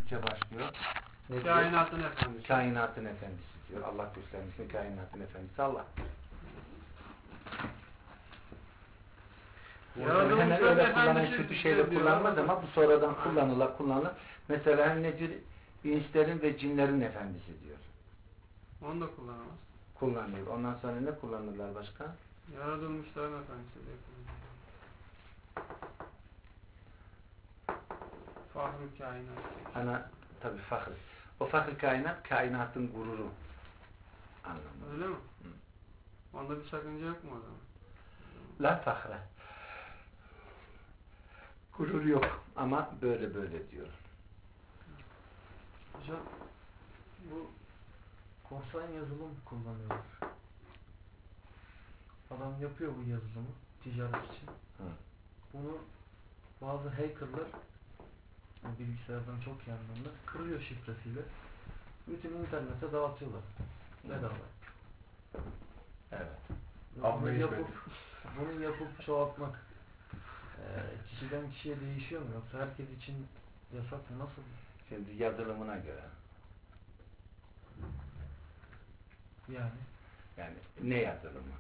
Türkçe başlıyor. Ne Kainatın efendisi. Kainatın efendisi diyor. Allah göstermiş mi kainatın efendisi Allah. Hemen öyle kullanan kötü şeyle kullanmaz ama bu sonradan kullanılır. Mesela nedir? İnslerin ve cinlerin efendisi diyor. Onu da kullanamaz. Kullanıyor. Ondan sonra ne kullanırlar başka? Yaratılmışların efendisi diye kullanıyor. Fahru kainat. Tabii fakir. O fakir kainat, kainatın gururu anlamında. Öyle mi? Onda bir sakınca yok mu o zaman? La fakre. Gurur yok ama böyle diyor. Hocam bu korsan yazılım kullanıyorlar. Adam yapıyor bu yazılımı ticaret için. Bunu bazı hackerlar bilgisayardan çok iyi anlamda kırıyor şifresiyle. Bütün internete dağıtıyorlar. Bedava. Evet. Bunu yapıp çoğaltmak kişiden kişiye değişiyor mu? Yoksa herkes için yasak mı? Nasıl? Şimdi yazılımına göre. Yani ne yazılımı?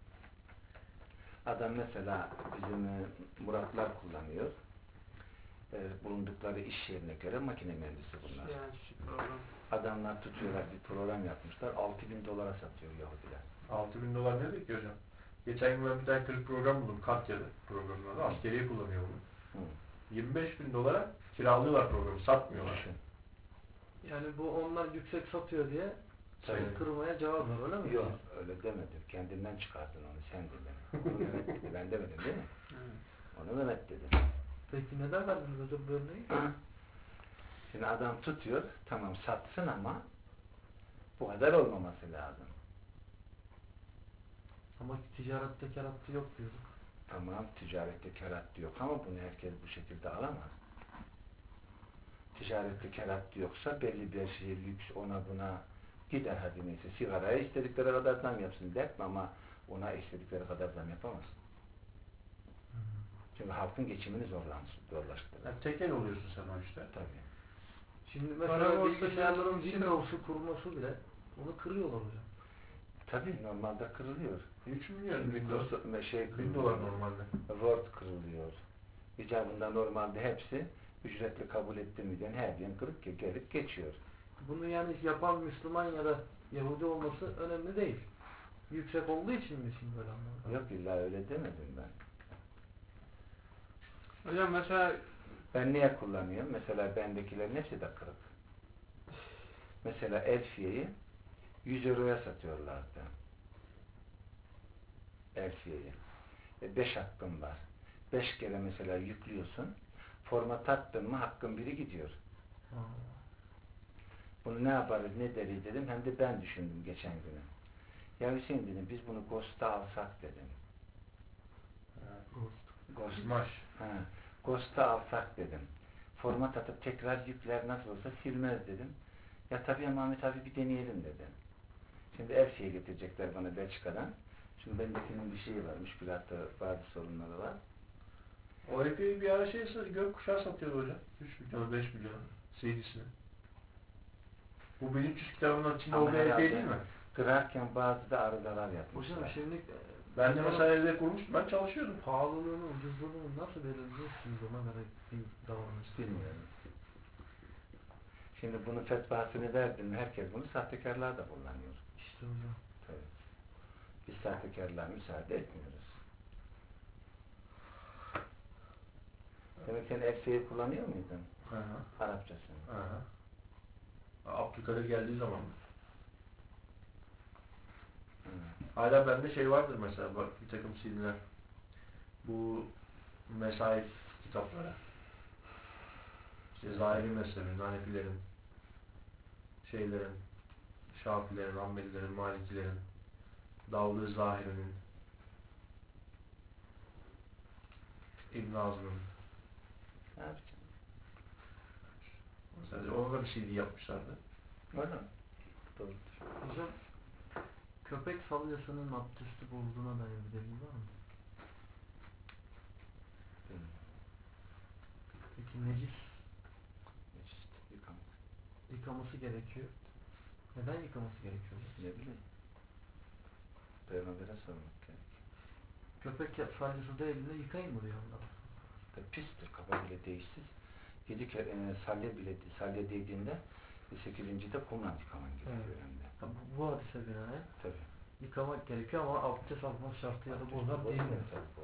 Adam mesela bizim Muratlar kullanıyor. Bulundukları iş yerine göre makine mühendisi bunlar. Adamlar tutuyorlar, bir program yapmışlar. 6.000 dolara satıyor Yahudiler. 6.000 dolar ne demek ki hocam? Geçen gün ben bir tane Türk program buldum. Katya'da programlarda. Askeriye kullanıyor bunu. 25.000 dolara kiralıyorlar programı. Satmıyorlar. Yani bu onlar yüksek satıyor diye kırmaya cevap var, öyle mi? Yok, öyle demedim. Kendinden çıkardın onu, sen dedin. Onu Mehmet dedi, ben demedim değil mi? Onu Mehmet dedi. Peki neden verdiniz hocam bu örneği? Şimdi adam tutuyor, tamam satsın ama bu kadar olmaması lazım. Ama ticarette kar hattı yok diyorduk. Tamam, ticarette kar hattı yok ama bunu herkes bu şekilde alamaz. Ticarette kar hattı yoksa belli bir şey, lüks ona buna gider hadi neyse. Sigaraya istedikleri kadar zam yapsın dertme ama ona istedikleri kadar zam yapamaz. Çünkü halkın geçimini zorlaştırır. Yani tekel oluyorsun sen o işte. Tabii. Şimdi mesela bilgisayarların Windows'u kurması bile onu kırıyorlar hocam. Tabii normalde kırılıyor. 3 milyon Windows dolar normalde. Word kırılıyor. İcabında normalde hepsi ücretli kabul ettirmeden her gün kırıp gelip geçiyor. Bunu yani yapan Müslüman ya da Yahudi olması önemli değil. Yüksek olduğu için mi şimdi böyle anlamadım? Yok illa öyle demedim ben. Hocam mesela ben niye kullanıyorum? Mesela bendekilerin hepsi de kırık. Mesela Elfiye'yi 100 euroya satıyorlardı. Elfiye'yi. 5 hakkın var. 5 kere mesela yüklüyorsun. Format attın mı hakkın biri gidiyor. Bunu ne yaparız, ne deriz dedim. Hem de ben düşündüm geçen günü. Ya Hüseyin dedim, biz bunu Ghost'a alsak dedim. Ghost. Ghost'a alsak dedim. Format atıp tekrar yükler, nasıl olsa silmez dedim. Ya tabii Mehmet abi bir deneyelim dedim. Şimdi Elfi'ye getirecekler bana Belçika'dan. Şimdi bendekinin bir şeyi varmış, bir hatta bazı sorunları var. O Elfi'yi bir ara gökkuşağı satıyordu hocam. 3 milyon, 5 milyon CD'sini. Bu 1300 kitabının içinde olduğu Elfi değil mi? Kırarken bazı da arızalar yapmışlar. Hocam şimdi ben de mesela evde kurmuştum, ben çalışıyordum. Pahalılığını, ucuzluğunu nasıl belirliyorsunuz, ona göre bir davranış? Bilmiyorum. Şimdi bunun fetvasını verdim mi herkes bunu sahtekarlar da kullanıyor. İşte hocam. Tabii. Biz sahtekarlığa müsaade etmiyoruz. Demek sen Elfiye'yi kullanıyor muydun? Arapçasını. Abdülkadir geldiği zaman. Hala bende vardır mesela, bak bir takım CD'ler. Bu mesaif kitapları. İşte Zahiri mezhebinin, Hanefilerin, Şafilerin, Hanbelilerin, Malikilerin, Davlı Zahiri'nin, İbn Azm'ın. Mesela ona da bir CD yapmışlardı. Öyle mi? Doğrudur. Hocam, köpek salyasının abdesti bozduğuna dair bir delil var mı? Peki necis? Necis yıkamak. yıkaması gerekiyor. Neden yıkaması gerekiyor? Ne bileyim. Peygamber'e sormak gerek. Köpek salyası değdiğinde yıkayın mı diyor Allah. Pistir, kafa bile değişsiz. 7 kere salya değdiğinde 8. de kumla yıkaman gerekiyor hem de. Ha, bu hadise binaen Tabii. yıkamak gerekiyor ama abdest almak şartı ya da bozar değil mi?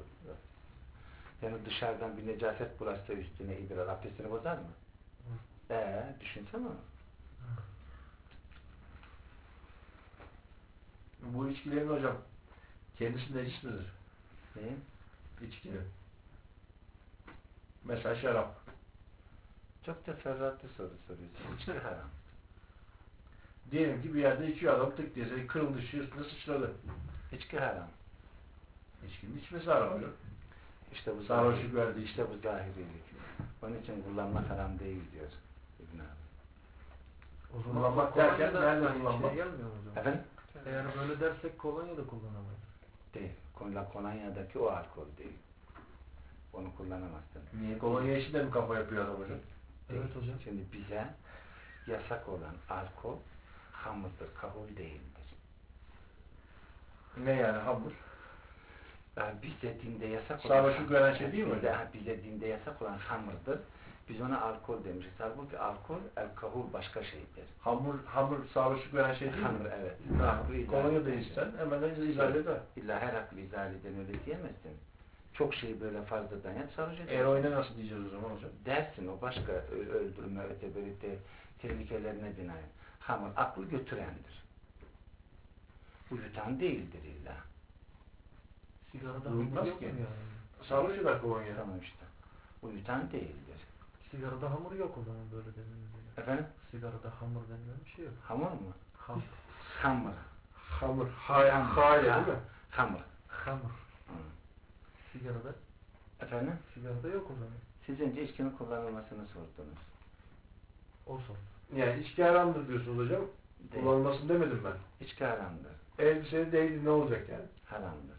Yani dışarıdan bir necaset bulaşsa üstüne idrar, abdestini bozar mı? Düşünsene. Bu içkilerin hocam kendisi necis midir? Neyin? İçkinin. Mesela şarap. Çok teferruatlı soru soruyorsun. İçki haram. Diyelim ki bir yerde içiyor adam, tık diye seni kırıldı, üstüne sıçradı. İçki haram. İçkinin içmesi haram hocam. İşte bu sarhoşluk verdi. İşte bu zahirilik. Onun için kullanmak haram değil diyor İbn abi. O zaman Kullanmak kolonya derken da nerede aynı kullanmak? şeye gelmiyor mu hocam? Efendim? Eğer böyle dersek kolonya da kullanamayız. Değil. Kolonya'daki o alkol değil. Onu kullanamazsın. Niye? Kolonya işi de mi kafa yapıyor adam hocam? Evet hocam. Şimdi bize yasak olan alkol hamurdur, kahul değildir. Ne yani hamur? Yani bize dinde yasak olan Sarhoşluk veren şey değil mi hocam? bize dinde yasak olan hamurdur. Biz ona alkol demişiz. Halbuki alkol, kahul başka şeydir. Hamur sarhoşluk veren şey değil mi? Hamur evet. Kolonya da içsen hemen izah eder. İlla her aklı izah eden öyle diyemezsin. Çok şeyi böyle fazladan yap sarhoş edersin. Eroine nasıl diyeceğiz o zaman hocam? Dersin o başka öldürme, öteberite tehlikelerine binaen. Hamur aklı götürendir. Uyutan değildir illa. Sigarada Uyutmaz hamur yok ki. mu yani? Sarhoş eder kolonya. Tamam işte. Uyutan değildir. Sigarada hamur yok o zaman böyle denilince. Efendim? Sigarada hamur denilen bir şey yok. Hamur mu? Hamur. Hamur. Hamur. Hayır değil mi? Hamur. Hamur. Hı. Sigarada? Efendim? Sigarada yok o zaman. Siz önce içkinin kullanılmasını sordunuz. O son. Yani içki haramdır diyorsunuz hocam. Değil. Kullanılmasını demedim ben. İçki haramdır. Elbiseye değdi ne olacak yani? Haramdır.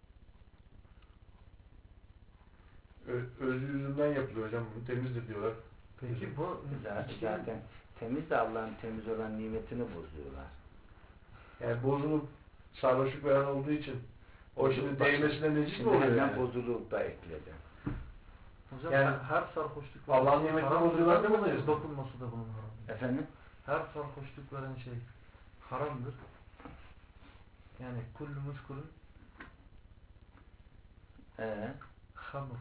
Özü yüzünden yapılıyor hocam bunu. Temizdir diyorlar. Peki bu Zaten temiz de Allah'ın temiz olan nimetini bozuyorlar. Yani bozulup sarhoşluk veren olduğu için o şimdi değmesine necis mi oluyor yani? Bozulup da ekledi. hocam Yani her sarhoşluk Allah'ın şey nimetini haramdır bozuyorlar der değil mi misiniz? hocam? Dokunması da bunun haram. Efendim? Her sarhoşluk veren şey haramdır. Yani kullu muskulun hamur.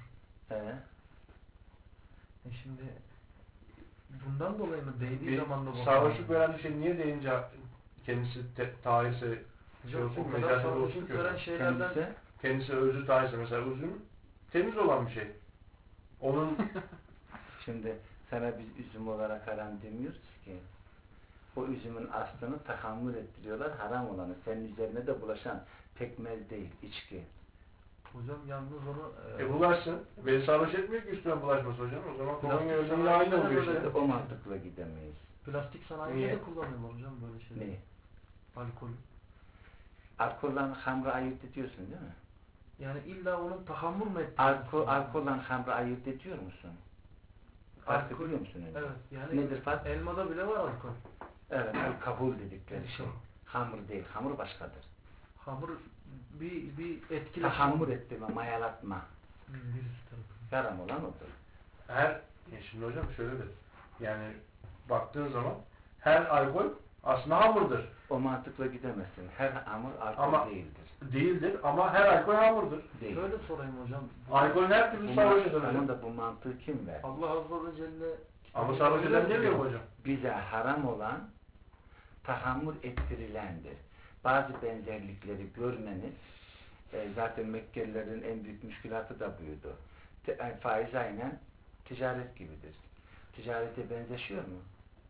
Şimdi bundan dolayı mı değdiği zaman da sarhoşluk veren bir şey niye değince kendisi tahirse hocam, olsun, o kadar mecazı sarhoşluk olsun veren ki şeylerden kendisi özü tahirse mesela üzüm temiz olan bir şey. Onun Şimdi sana biz üzüm olarak haram demiyoruz ki. O üzümün aslını tahammül ettiriyorlar haram olanı. Senin üzerine de bulaşan pekmez değil, içki. hocam yalnız onu bulaşsın. Beni sarhoş etmiyor ki üstüne bulaşması hocam. O zaman kolonya özünle aynı oluyor işte. O mantıkla gidemeyiz. plastik sanayide de kullanıyorlar hocam böyle şeyleri. Ne? Alkol. Alkolden hamra ayırt ediyorsun değil mi? Yani illa onun tahammül mü ettiğini Alkolden hamra ayırt ediyor musun? Farkı biliyor musun önce? Evet. Yani nedir fark? elmada bile var alkol. Evet, kabul dedikleri şey. Hamur değil, hamur başkadır. Hamur bir etkileşim. Tahammür ettirme, mayalatma. Birisi tarafından. Haram olan odur. Şimdi hocam şöyledir. Yani baktığın zaman her alkol aslında hamurdur. O mantıkla gidemezsin. Her hamur alkol Ama değildir. Değildir ama her alkol hamurdur. Değil. Şöyle sorayım hocam. Alkolün her türlü sarhoş eder hocam. Tamam da bu mantığı kim ver? Allah Azze ve Celle Ama sarhoş eden demiyor mu hocam? Bize haram olan tahammül ettirilendir. Bazı benzerlikleri görmeniz zaten Mekkelilerin en büyük müşkülatı da buydu. Faiz aynen ticaret gibidir. Ticarete benzeşiyor mu?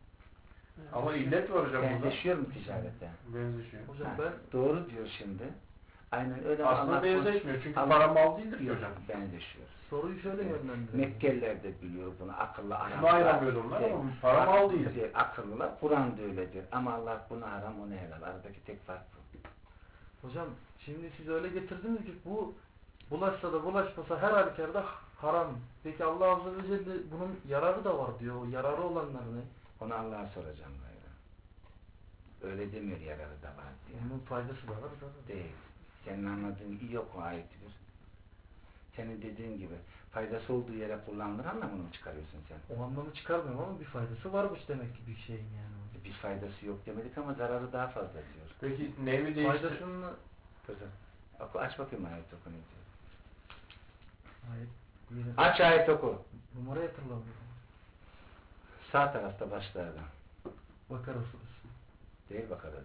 Ama illet var hocam burada. Benzeşiyor mu ticarete? Benzeşiyor. hocam Ha, ben doğru diyor şimdi. Aynen öyle. Aslında benzeşmiyor çünkü para mal değildir ki Yok, hocam. benzeşiyor. soruyu şöyle yönlendireyim. Mekkeliler de biliyor bunu. Akıllı Şunu ayıramıyor onlar ama para mal değil. Akıllılar Kur'an da öyledir. Ama Allah bunu haram, onu helal. Aradaki tek fark bu. Hocam şimdi siz öyle getirdiniz ki bu bulaşsa da bulaşmasa her halükarda haram. Peki Allah Azze ve Celle bunun yararı da var diyor. O yararı olanlar ne? Onu Allah'a soracağım gayrı. Öyle demiyor yararı da var diye. Bunun faydası da var, zararı. Değil. Senin anladığın iyi yok o ayettir. Senin dediğin gibi faydası olduğu yere kullanılır anlamını mı çıkarıyorsun sen? O anlamı çıkarmıyorum ama bir faydası varmış demek ki bir şeyin yani. Bir faydası yok demedik ama zararı daha fazla diyor. Peki nevi değiştir... Faydasını... Aç bakayım ayet oku ne diyor. Ayet. Aç ayet oku. Numarayı hatırlamıyorum. Sağ tarafta başlarda. Bakara suresi. Değil Bakara'da.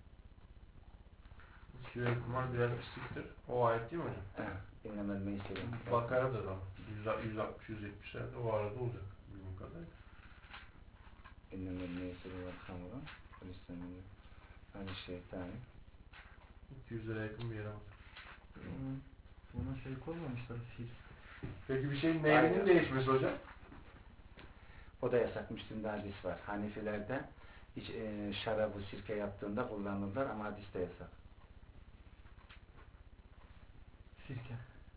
Şuraya kumar birer pisliktir. O ayet değil mi hocam? İnnemel meyselim. Bakara'da da 160-170'lerde o arada olacak. Bilmiyorum kadarıyla. İnnemel meyselim ve hamurun. Hristiyanlığı. Hani şeytani. 200 lira yakın bir yere bak. Buna şey koymamışlar, fil. Peki bir şeyin nevinin değişmesi hocam? O da yasak. Müslim'de hadis var. Hanefilerde hiç şarabı sirke yaptığında kullanırlar ama hadiste yasak. Sirke.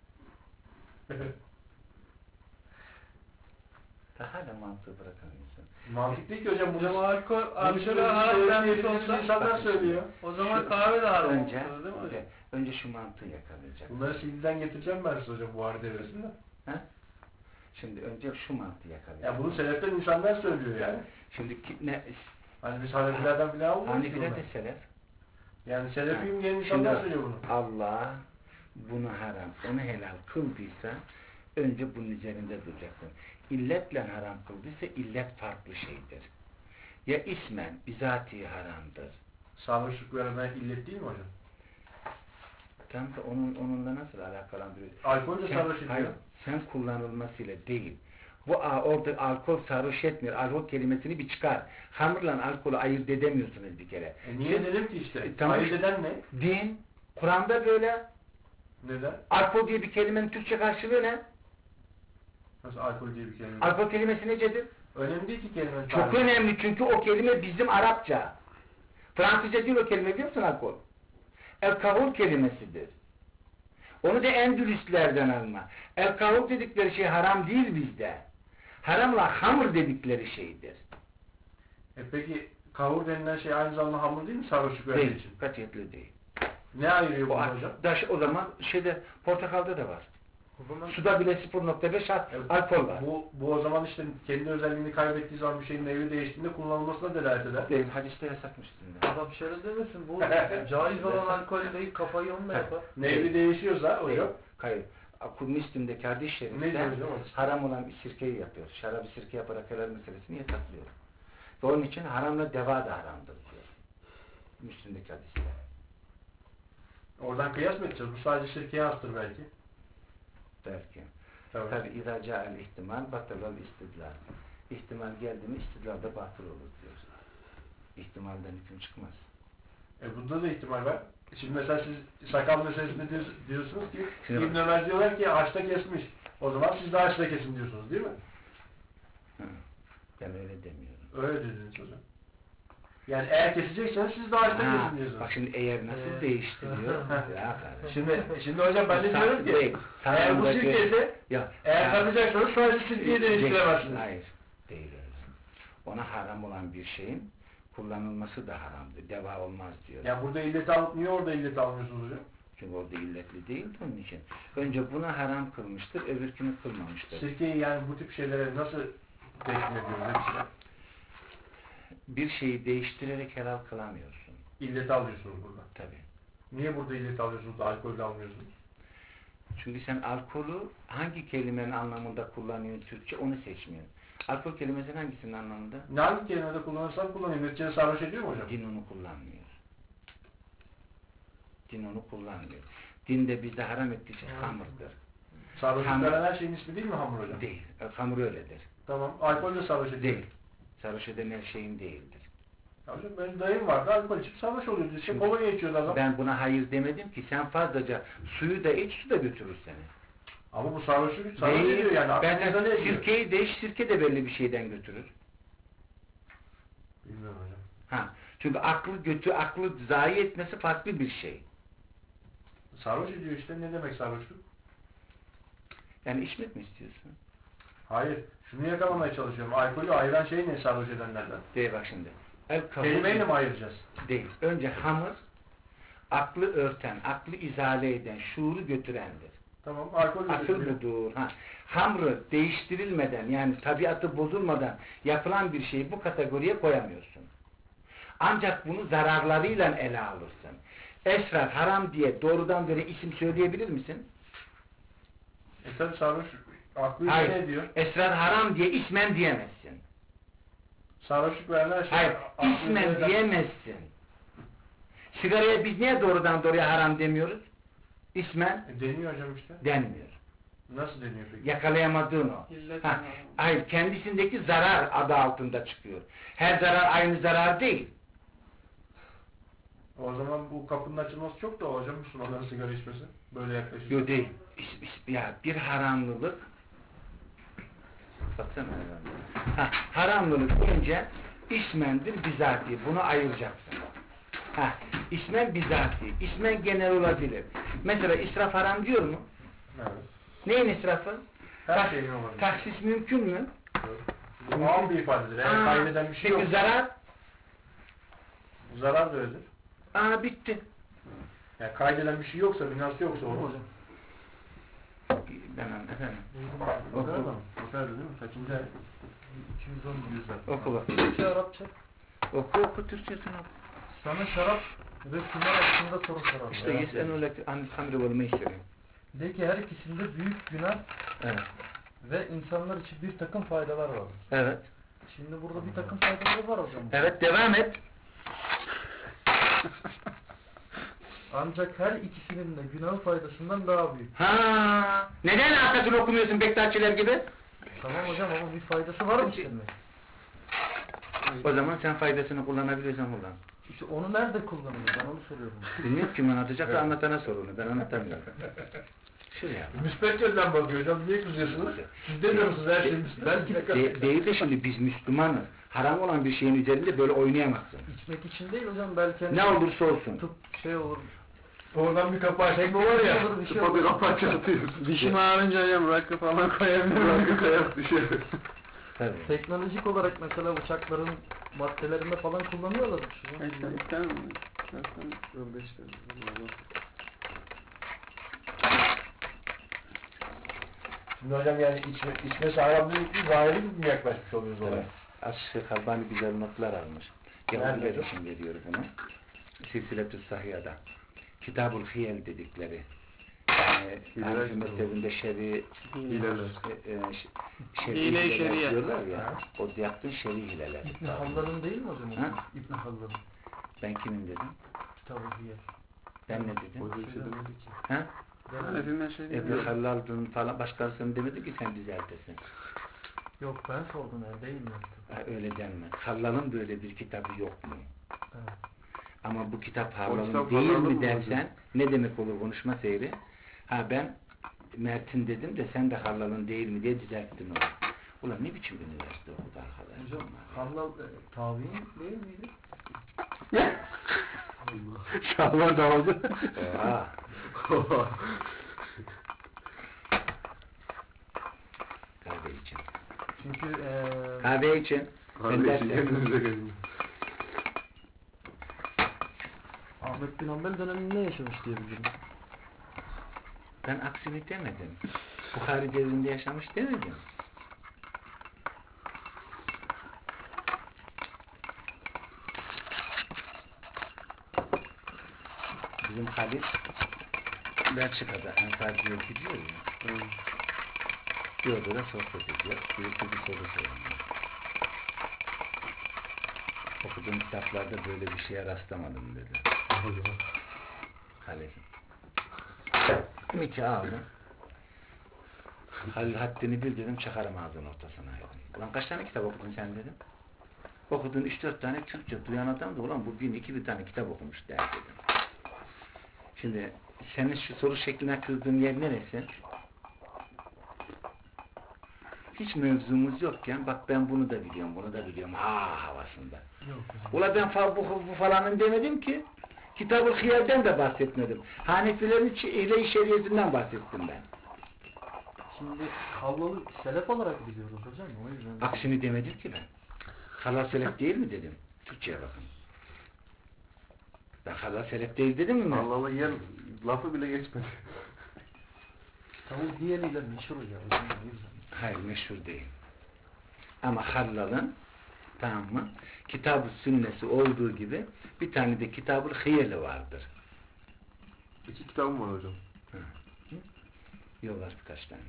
Daha da mantığı bırakamıyorsun. Mantık değil ki hocam. Hocam Bunu alkol haram denmiş olsa insanlar söylüyor. o zaman kahve de haram Önce, olurdu değil mi hocam? önce şu mantığı yakalayacak. Bunları CD'den getireceğim ben size hocam bu Buhari devresinde. Şimdi önce şu mantığı yakalayacak. Ya bunu seleften insanlar söylüyor yani. Şimdi ne? Hani biz Hanefilerden bile almıyoruz Hanefiler de selef. Yani selefiyim diyen insanlar Şimdi söylüyor bunu. Allah bunu haram, onu helal kıldıysa önce bunun üzerinde duracaksın. İlletle haram kıldıysa illet farklı şeydir. Ya ismen, bizatihi haramdır. Sarhoşluk vermeye illet değil mi hocam? Tam da onunla nasıl alakalandırıyor? Alkol de sarhoş ediyor. Hayır, sen kullanılmasıyla değil. Bu orada alkol sarhoş etmiyor. Alkol kelimesini bir çıkar. Hamurla alkolü ayırt edemiyorsunuz bir kere. Niye edelim ki işte? Tamam. Ayırt eden ne? Din, Kur'an'da böyle. Neden? Alkol diye bir kelimenin Türkçe karşılığı ne? Nasıl alkol diye bir kelime? Alkol kelimesi necedir? Önemli değil ki kelime. Çok önemli çünkü o kelime bizim Arapça. Fransızca değil o kelime, biliyor musun alkol? El-kahul kelimesidir. Onu da Endülüslerden alma. El-kahul dedikleri şey haram değil bizde. Haramla hamur dedikleri şeydir. Peki kavur denilen şey aynı zamanda hamur değil mi sarhoşluk verdiği Değil, için? katiyetle değil. Ne ayırıyor O, bunu hocam? o zaman portakalda da var. O zaman Suda bile 0.5 alkol var. Bu o zaman işte kendi özelliğini kaybettiği zaman bir şeyin nevi değiştiğinde kullanılmasına delalet eder. Değil, hadiste yasakmış üstünde. adam şöyle demesin, bu caiz olan alkol değil, kafayı onunla yapar. Nevi değişiyorsa Değil, hocam. hayır. Müslim'deki hadis-i Ne şerifte diyor hocam? haram olan bir sirkeyi yapıyor. Şarabı sirke yaparak helal meselesini yasaklıyor. Ve onun için haramla deva da haramdır diyor. Müslim'deki hadiste. Oradan kıyas mı edeceğiz? Bu sadece sirkeye hastır belki. Belki. Tabii. Tabi اِذَا جَاءَ الْاِحْتِمَالِ بَطَلَ الْاِسْتِدْلَالِ İhtimal geldi mi istidlal da batıl olur diyor. İhtimalden hüküm çıkmaz. Bunda da ihtimal var. Şimdi mesela siz sakal meselesinde diyorsunuz ki Şimdi İbn Ömer diyorlar ki haçta kesmiş. O zaman siz de haçta kesin diyorsunuz değil mi? Ben öyle demiyorum. Öyle dediniz hocam. Yani eğer kesecekseniz siz de haçta kesin diyorsunuz. Bak şimdi eğer nasıl değiştiriyor? Ya kardeşim. Şimdi hocam ben de diyorum ki değil. eğer bu sirkeyse eğer katacaksanız sadece sirkeyi değiştiremezsiniz. Hayır. Değil öyle. Ona haram olan bir şeyin kullanılması da haramdır. Deva olmaz diyor. Ya burada illeti alıp niye orada illeti almıyorsunuz hocam? Çünkü orada illetli değil de onun için. Önce bunu haram kılmıştır, öbürkünü kılmamıştır. Sirkeyi yani bu tip şeylere nasıl teslim ediyoruz hepsine? Bir şeyi değiştirerek helal kılamıyorsun. İlleti alıyorsunuz burada. Tabii. Niye burada illeti alıyorsunuz da alkolde almıyorsunuz? Çünkü sen alkolü hangi kelimenin anlamında kullanıyorsun Türkçe onu seçmiyorsun. Alkol kelimesinin hangisinin anlamında? Ne hangi kelimede kullanırsam kullanayım. Neticede sarhoş ediyor mu hocam? Din onu kullanmıyor. Din onu kullanmıyor. Din de bizde haram ettiği şey hamurdur. Sarhoşluk veren her şeyin ismi değil mi hamur hocam? Değil. Hamur öyledir. Tamam. Alkol de sarhoş ediyor. Değil. Sarhoş eden her şeyin değildir. Ya hocam benim dayım vardı. Alkol içip sarhoş oluyordu. İşte kolonya içiyordu adam. Ben buna hayır demedim ki. Sen fazlaca suyu da iç, su da götürür seni. Ama bu sarhoş ediyor yani. Aklınıza ne ediyor? Sirkeyi de iç, sirke de belli bir şeyden götürür. Bilmiyorum hocam. Çünkü aklı zayi etmesi farklı bir şey. Sarhoş ediyor işte. Ne demek sarhoşluk? Yani içmek mi istiyorsun? Hayır. Şunu yakalamaya çalışıyorum. Alkolü ayıran şey ne sarhoş edenlerden? Değil bak şimdi. Kelimeyle mi ayıracağız? Değil. Önce hamur, aklı örten, aklı izale eden, şuuru götürendir. Tamam. Alkol Asıl budur. Ha. Hamru değiştirilmeden, yani tabiatı bozulmadan yapılan bir şeyi bu kategoriye koyamıyorsun. Ancak bunu zararlarıyla ele alırsın. Esrar, haram diye doğrudan böyle isim söyleyebilir misin? Tabi sarhoş aklı Hayır. ne diyor? Esrar haram diye ismen diyemezsin. Sarhoşluk veren her şey. Hayır, ismen diyemezsin. Sigaraya biz niye doğrudan doğruya haram demiyoruz? İsmen Deniyor hocam işte. denmiyor. Nasıl deniyor peki? Yakalayamadığın o. İllet Ha, hayır, kendisindeki zarar adı altında çıkıyor. Her zarar aynı zarar değil. O zaman bu kapının açılması çok da hocam Müslümanların sigara içmesi. Böyle yaklaşık. Yok değil. Ya bir haramlılık. Baksana. Ha, haramlılık önce ismendir bizatihi. Bunu ayıracaksın. Ha, ismen bizatihi. İsmen genel olabilir. Mesela israf haram diyor mu? Evet. Neyin israfı? Her şeyin olabilir. Tahsis mümkün mü? Bu ağır bir ifadedir. Eğer kaybeden bir şey peki yok. zarar? Zarar da öyledir. Bitti. Yani kaydeden bir şey yoksa, binası yoksa olur. Hocam. Ben efendim. Oku. Oku değil mi? Kaçıncı ay? 210 Oku bak. Türkçe, Arapça. Oku Türkçesini oku. Sana şarap ve kumar hakkında soru soralım. İşte yesenulek hamri olmayı istedim. De ki her ikisinde büyük günah Evet. ve insanlar için bir takım faydalar var. Evet. Şimdi burada bir takım faydaları var hocam. Evet, devam et. Ancak her ikisinin de günah faydasından daha büyük. Ha, neden arkasını okumuyorsun Bektaşiler gibi? Tamam hocam ama bir faydası var mı senin? O zaman sen faydasını kullanabiliyorsan kullan. İşte onu nerede kullanılır? Ben onu soruyorum. Bilmiyorum kim anlatacak da anlatana sor onu. Ben anlatamıyorum. Şuraya. Müspet yönden bakıyor hocam. Niye kızıyorsunuz? Siz demiyor musunuz her şey müspet? Belki değil de şimdi biz Müslümanız. Haram olan bir şeyin üzerinde böyle oynayamazsın. İçmek için değil hocam belki hani Ne olursa olsun. tıp şey olur. Oradan bir kapı açma var ya. Olur, bir şey olur. Dişim ağrınca hocam rakı falan koyabilirim. Rakı koyar düşer. Tabii. Teknolojik olarak mesela uçakların maddelerinde falan kullanıyorlar. İster mi? Yok işte. Şimdi hocam yani içmesi haram değil ki zahiri mi yaklaşmış oluyoruz olaya? Evet. Aşık Albani güzel notlar almış. Yahudiler için veriyor bunu. Silsiletü Sahiha'da. Kitab-ül Hiyel dedikleri. Yani Hanefi mezhebinde şer'i Hile-i şeriye diyorlar ya. O yaptığın şer'i hileler. İbn Hallal'ın değil mi hocam? Ha? İbn Hallal'ın. Ben kimin dedim? Kitab-ı Hiyel. Ben ne dedim? O da bir şey demedi ki. Ha? Hanefi şey Ebu Hallal'dın falan başkasının demedi ki sen düzeltesin. Yok ben sordum yani değil mi? Öyle denmez. Hallal'ın böyle bir kitabı yok mu? Evet. Ama bu kitap O Hallal'ın kitap değil Hallal'ın mi mı dersen ne demek olur konuşma seyri? Ha ben Mert'in dedim de sen de Hallal'ın değil mi diye düzelttin onu. Ulan ne biçim üniversite okudu arkadaş? Hocam Hallal tabi'in değil miydi? Şahlar da oldu. Kahve için. Çünkü Kahve için. Ben dersen. Ahmet bin Hanbel döneminde yaşamış diye biliyorum. Ben aksini demedim. Bukhari devrinde yaşamış demedim. Bizim Halil Belçika'da Ensarcı'ya gidiyor ya. Bir odada sohbet ediyor. Bir soru soruyor. Okuduğum kitaplarda böyle bir şeye rastlamadım dedi. Halil. Miki aldım. Halil haddini bil dedim, çakarım ağzının ortasına. Ulan kaç tane kitap okudun sen dedim. Okudun 3-4 tane Türkçe duyan adam da ulan bu 1000-2000 tane kitap okumuş der dedim. Şimdi senin şu soru şekline kızdığın yer neresi? Hiç mevzumuz yokken bak ben bunu da biliyorum, bunu da biliyorum havasında. Yok. Ula ben bu falanın demedim ki. Kitab-ı Hiyel'den de bahsetmedim. Hanefilerin ile-i şeriyetinden bahsettim ben. Şimdi hallalı selef olarak biliyoruz hocam. O yüzden. Aksini demedim ki ben. Halal selef değil mi dedim. Türkçe'ye bakın. Ben halal selef değil dedim mi? Allah'la yer lafı bile geçmedi. Tavuk diyeniyle meşhur ya hocam. O yüzden. Hayır, meşhur değil. Ama halalın, tamam mı, kitab-ı sünnesi olduğu gibi bir tane de kitab-ı hıyeli vardır. 2 kitabım var hocam. Yok, var birkaç tane.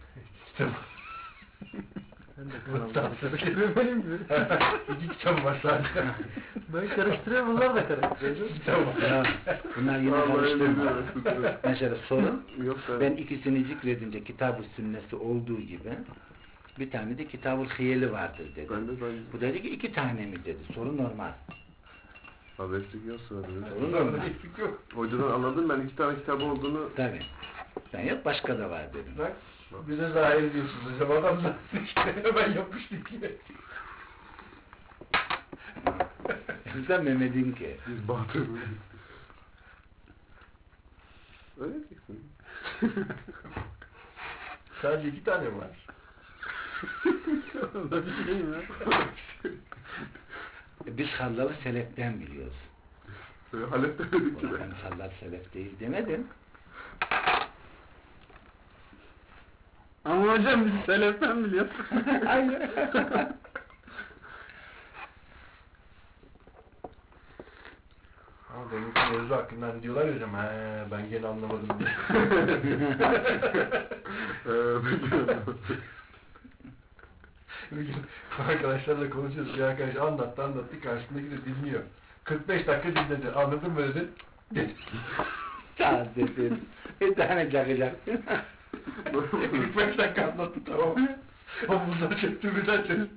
Ben de kanalda benim gibi. 2 kitabım var sadece. Ben karıştırıyorum, bunlar da karıştırıyor. 2 kitabım var. Ya, bunlar yine Vallahi karıştırma. öyle. Mesela sorun, Yok ben ikisini zikredince kitab-ı sünnesi olduğu gibi bir tane de kitab-ı hıyeli vardır dedi. Ben de Bu dedi ki 2 tane mi dedi. Soru normal. haberlik yok sırada. Soru normal. Eksik yok. Hocadan anladım ben 2 tane kitabı olduğunu. Tabii. Ben yok, başka da var dedim. Bak, bize zahir diyorsunuz hocam. Adam zaten işte hemen yapıştık yine. Sizden Mehmet'in ki. Biz batır mıyız? Öyle diyeceksin. Sadece 2 tane mi var? Öyle bir şey mi? Biz hallalı seleften biliyoruz. Halep'te dedik ki Ulan ben hallal selef değil demedim. Ama hocam biz seleften biliyoruz. Hayır. Ama deminki mevzu hakkında hani diyorlar ya hocam, ben gene anlamadım diye. Bir gün arkadaşlarla konuşuyoruz, bir arkadaş anlattı, karşısındaki de dinliyor. 45 dakika dinledi, anladın mı dedi? Dedi. Sağ dedim. Bir tane çakacaksın. 45 dakika anlattı, tamam. Omuzları çöktü bir daha çöktü.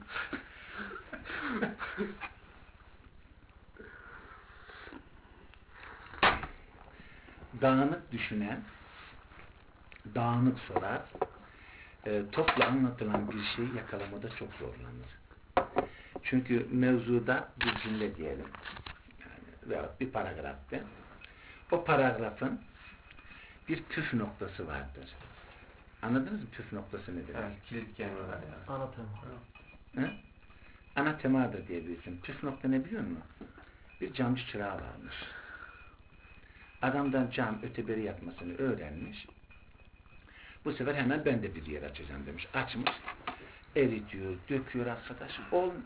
Dağınık düşünen, dağınık sorar, topla anlatılan bir şeyi yakalamada çok zorlanır. Çünkü mevzuda bir cümle diyelim, yani, veyahut bir paragrafta, o paragrafın bir püf noktası vardır. Anladınız mı püf noktası nedir? Evet, kilit kelimeler yani. Ana tema. He? Ana temadır diyebilirsin. Püf nokta ne biliyor musun? Bir camcı çırağı varmış. Adamdan cam öteberi yapmasını öğrenmiş. Bu sefer hemen ben de bir yer açacağım demiş. Açmış. Eritiyor, döküyor arkadaş. Olmuyor.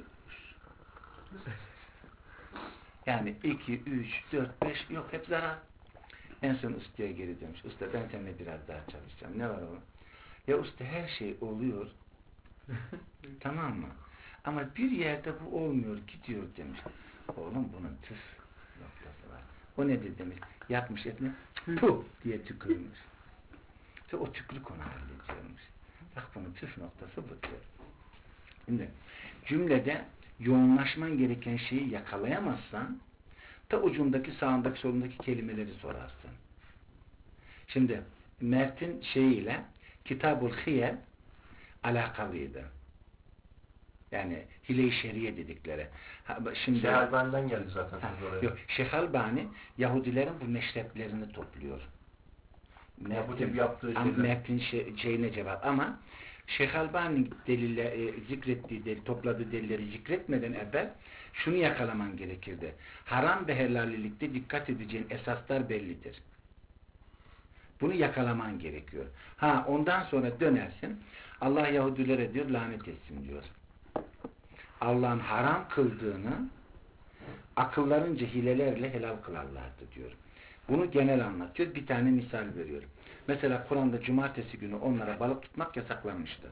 Yani 2, 3, 4, 5 yok hep zarar. En son ustaya geri dönmüş. Usta ben seninle biraz daha çalışacağım. Ne var o? Ya usta her şey oluyor. Tamam mı? Ama bir yerde bu olmuyor, gidiyor demiş. Oğlum bunun püf noktası var. O nedir demiş. Yapmış etini puh diye tükürmüş. İşte o tükrük onu hallediyormuş. Bak bunun püf noktası bu diyor. Şimdi cümlede yoğunlaşman gereken şeyi yakalayamazsan ta ucundaki, sağındaki, solundaki kelimeleri sorarsın. Şimdi Mert'in şeyiyle Kitab-ül Hiyel alakalıydı. Yani hile-i şeriye dedikleri. Şimdi Şeyh Albani'den geldi zaten siz oraya. yok, Şeyh Albani Yahudilerin bu meşreplerini topluyor. Ya bu tip yaptığı şeyler. Mert'in şeyine cevap ama Şeyh Albani zikrettiği topladığı delilleri zikretmeden evvel şunu yakalaman gerekirdi. Haram ve helallilikte dikkat edeceğin esaslar bellidir. Bunu yakalaman gerekiyor. Ondan sonra dönersin. Allah Yahudilere diyor lanet etsin diyor. Allah'ın haram kıldığını akıllarınca hilelerle helal kılarlardı diyor. Bunu genel anlatıyor. Bir tane misal veriyor. Mesela Kur'an'da cumartesi günü onlara balık tutmak yasaklanmıştı.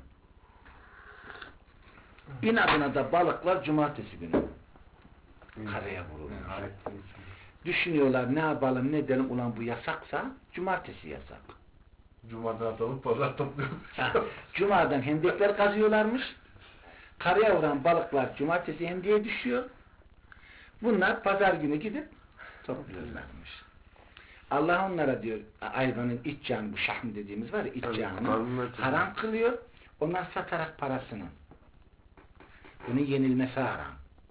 İnadına da balıklar cumartesi günü karaya vurulmuş. Düşünüyorlar ne yapalım ne edelim ulan bu yasaksa cumartesi yasak. Cuma'dan atalıp pazar topluyor. Cuma'dan hendekler kazıyorlarmış. Karaya vuran balıklar cumartesi hendeye düşüyor. Bunlar pazar günü gidip topluyorlarmış. Allah onlara diyor hayvanın iç canı, bu şahm dediğimiz var ya iç canını haram kılıyor. Onlar satarak parasını. Bunun yenilmesi haram.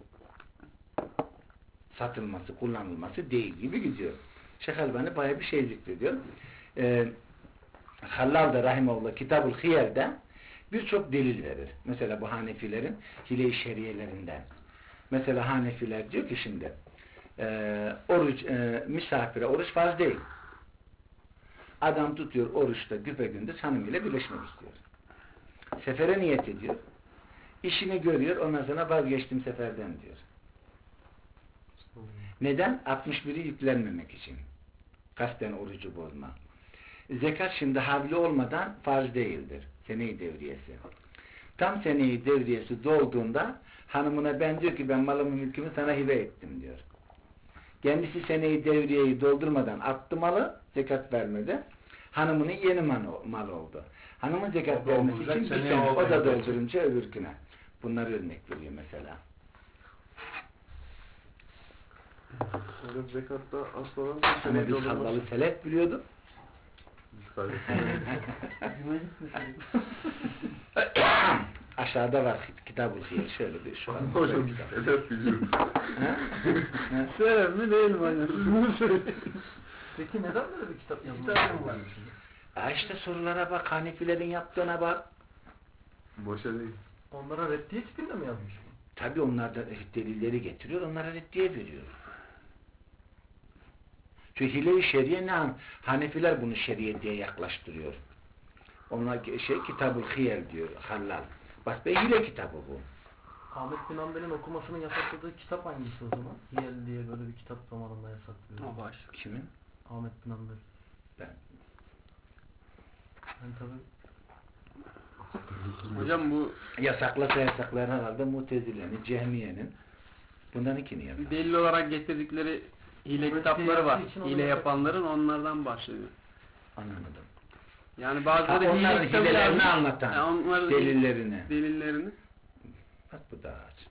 Satılması, kullanılması değil gibi gidiyor. Şeyh Albani bayağı bir şey zikrediyor. Hallal da Rahimullah Kitab-ül Hiyer'de birçok delil verir. Mesela bu Hanefilerin hile-i şeriyelerinden. Mesela Hanefiler diyor ki şimdi misafire oruç farz değil. Adam tutuyor oruçta güpegündüz hanımıyla birleşmek istiyor. Sefere niyet ediyor. İşini görüyor, ondan sonra vazgeçtim seferden diyor. Neden? 61'i yüklenmemek için. Kasten orucu bozma. Zekat şimdi havli olmadan farz değildir. Sene-i devriyesi. Tam sene-i devriyesi dolduğunda hanımına ben diyor ki ben malımı mülkümü sana hibe ettim diyor. Kendisi sene-i devriyeyi doldurmadan attı malı, zekat vermedi. Hanımının yeni mal oldu. Hanımın zekat vermesi için bir sene o da doldurunca öbürküne. Bunları örnek veriyor mesela. Hocam zekatta asıl olan Ama biz hallalı selef biliyorduk. Biz kardeşim. Aşağıda var Kitab-ı Hiyel. Şöyle bir şu an. Hocam biz selef biliyoruz. Selef mi değil mi hocam? Siz bunu söyleyin. Peki neden böyle bir kitap yazılmış? İşte sorulara bak, Hanefilerin yaptığına bak. Boşa değil. Onlara reddiye tipinde mi yazmış bu? Tabi onlar da delilleri getiriyor, onlara reddiye veriyor. Çünkü hile-i şeriye ne? Hanefiler bunu şeriye diye yaklaştırıyor. Onlar Kitab-ı Hiyel diyor, Hallal. Bak be hile kitabı bu. Ahmet bin Hanbel'in okumasını yasakladığı kitap hangisi o zaman? Hiyel diye böyle bir kitap zamanında yasaklıyor. O baş. Kimin? Ahmet bin Hanbel. Ben. Tabii. Hocam bu Yasaklasa yasaklar herhalde Mutezile'nin, Cehmiye'nin. Bundan ikini yazar. delil olarak getirdikleri hile Bu kitapları var. için onu Hile yasak- yapanların onlardan bahsediyor. Anlamadım. Yani bazıları Onların hile kitabı hilelerini yazmış. anlatan, Yani onların delillerini. Bak bu daha açtı.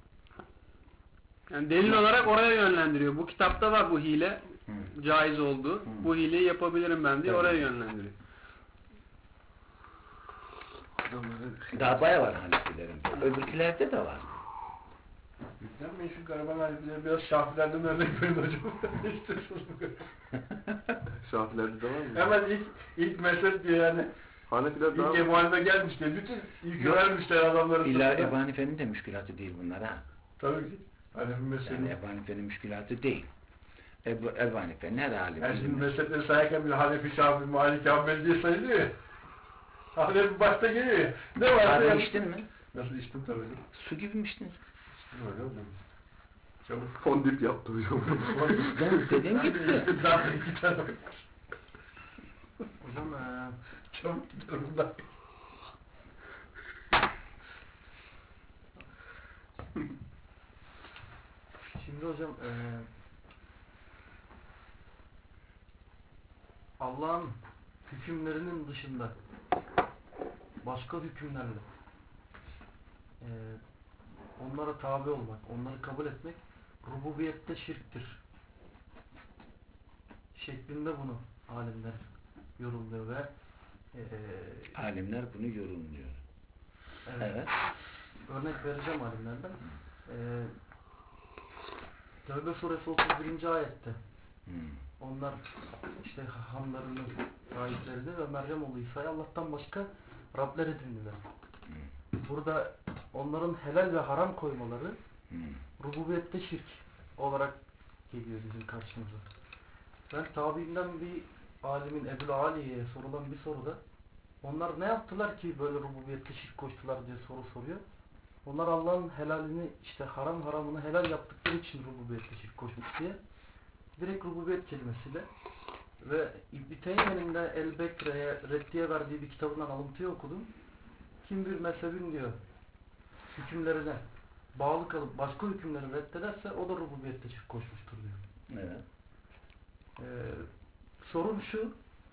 Yani delil olarak oraya yönlendiriyor. Bu kitapta var bu hile. Hı. Caiz oldu. Hı. Bu hileyi yapabilirim ben diye Evet. oraya yönlendiriyor. Daha bayağı var Hanefilerin. Öbürkülerde de var. Yüklenmeyin şu gariban halifeleri biraz Şafilerden örnek verin hocam. Ne istiyorsunuz bu kadar? Şafilerde de var mı? Hemen ilk mezhep diye yani. Hanefiler daha İlk Ebu Hanife gelmiş diye. Bütün yükü Yok. vermişler adamların İlla sırtına. Ebu Hanife'nin de müşkülatı değil bunlar ha. Tabii ki. Hanefi mezhebi. Yani Ebu Hanife'nin müşkülatı değil. Ebu Hanife'nin her halinde. Yani şimdi mezhepleri sayarken bir Hanefi, Şafii, Maliki, Hanbeli diye sayılıyor ya. Hanefi başta geliyor ya. Ne varsa Kahve yap. içtin mi? Nasıl içtim tabii. Su gibi mi içtin? İçtim öyle hocam. Çabuk. fondip yaptı hocam. Ben dediğim gibi. Zaten 2 tane var. Hocam Çabuk gidelim bundan. şimdi hocam Allah'ın hükümlerinin dışında başka hükümlerle onlara tabi olmak, onları kabul etmek rububiyette şirktir şeklinde bunu alimler yorumluyor ve Alimler bunu yorumluyor. evet. Evet. Örnek vereceğim alimlerden. Tevbe suresi 31. ayette onlar işte hanlarını, sahiplerini ve Meryem oğlu İsa'yı Allah'tan başka Rabler edindiler. Burada onların helal ve haram koymaları rububiyette şirk olarak geliyor bizim karşımıza. Ben tabiinden bir alimin Ebu Ali'ye sorulan bir soruda onlar ne yaptılar ki böyle rububiyette şirk koştular diye soru soruyor. Onlar Allah'ın helalini işte haramını helal yaptıkları için rububiyette şirk koşmuş diye direkt rububiyet kelimesiyle ve İbn-i Teymiye'nin de El-Bekre'ye reddiye verdiği bir kitabından alıntıyı okudum. Kim bir mezhebin diyor hükümlerine bağlı kalıp başka hükümleri reddederse o da rububiyette şirk koşmuştur diyor. Evet. Sorun şu,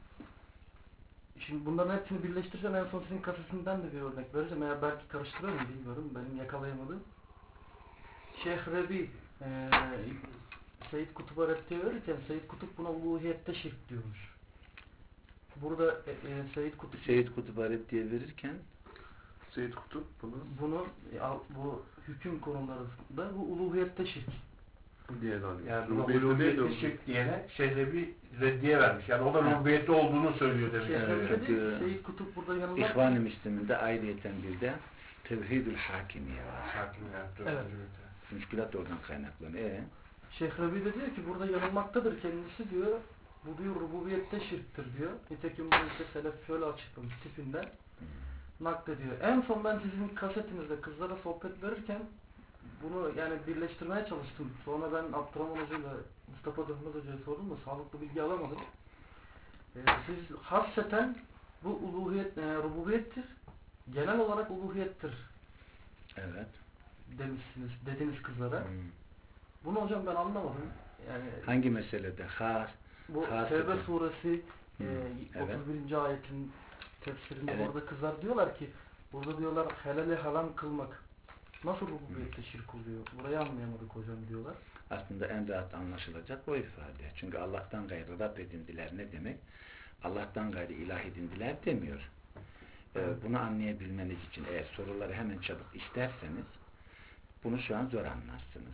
şimdi bunların hepsini birleştireceğim, en son senin kasesinden de bir örnek vereceğim, eğer belki karıştırıyor mu bilmiyorum, benim yakalayamadığım. Şeyh Rebi Seyyid Kutub'a reddiye verirken Seyyid Kutup buna uluhiyette şirk diyormuş. Burada Seyyid Kutub'a reddiye verirken Seyyid Kutup bunu bu hüküm konularında bu uluhiyette şirk diye dalıyor. Yani buna Rububiyetli değil de uluhiyetli olur. şirk diyene Şehrevi reddiye vermiş. Yani o da rububiyetli olduğunu söylüyor demek. Şeyh Evet, Rabi çünkü dedi, Seyyid Kutup burada yanılmaz. İhvan-ı Müslümin'de ayrıyeten bir de Tevhid-ül Hakimiye var. Hakim yani. Evet. Müşkilat oradan kaynaklanıyor. Şeyh Rabi de diyor ki burada yanılmaktadır kendisi diyor. Bu diyor rububiyette şirktir diyor. Nitekim bu işte selef şöyle açıklamış tipinden naklediyor. En son ben sizin kasetinizde kızlara sohbet verirken bunu yani birleştirmeye çalıştım. Sonra ben Abdurrahman Hoca'yla Mustafa Dönmez Hoca'ya sordum da sağlıklı bilgi alamadım. Siz hasreten bu uluhiyet, rububiyettir. Genel olarak uluhiyettir Evet. demişsiniz, dediniz kızlara. Hmm. Bunu hocam ben anlamadım. Yani Hangi meselede? Has. bu hasreten. Tevbe suresi Evet. 31. ayetin tefsirinde Evet. orada kızlar diyorlar ki burada diyorlar helali haram kılmak nasıl rububiyette şirk oluyor? Burayı anlayamadık hocam diyorlar. Aslında en rahat anlaşılacak o ifade. Çünkü Allah'tan gayrı Rab edindiler ne demek? Allah'tan gayrı ilah edindiler demiyor. Bunu anlayabilmeniz için eğer soruları hemen çabuk isterseniz bunu şu an zor anlarsınız.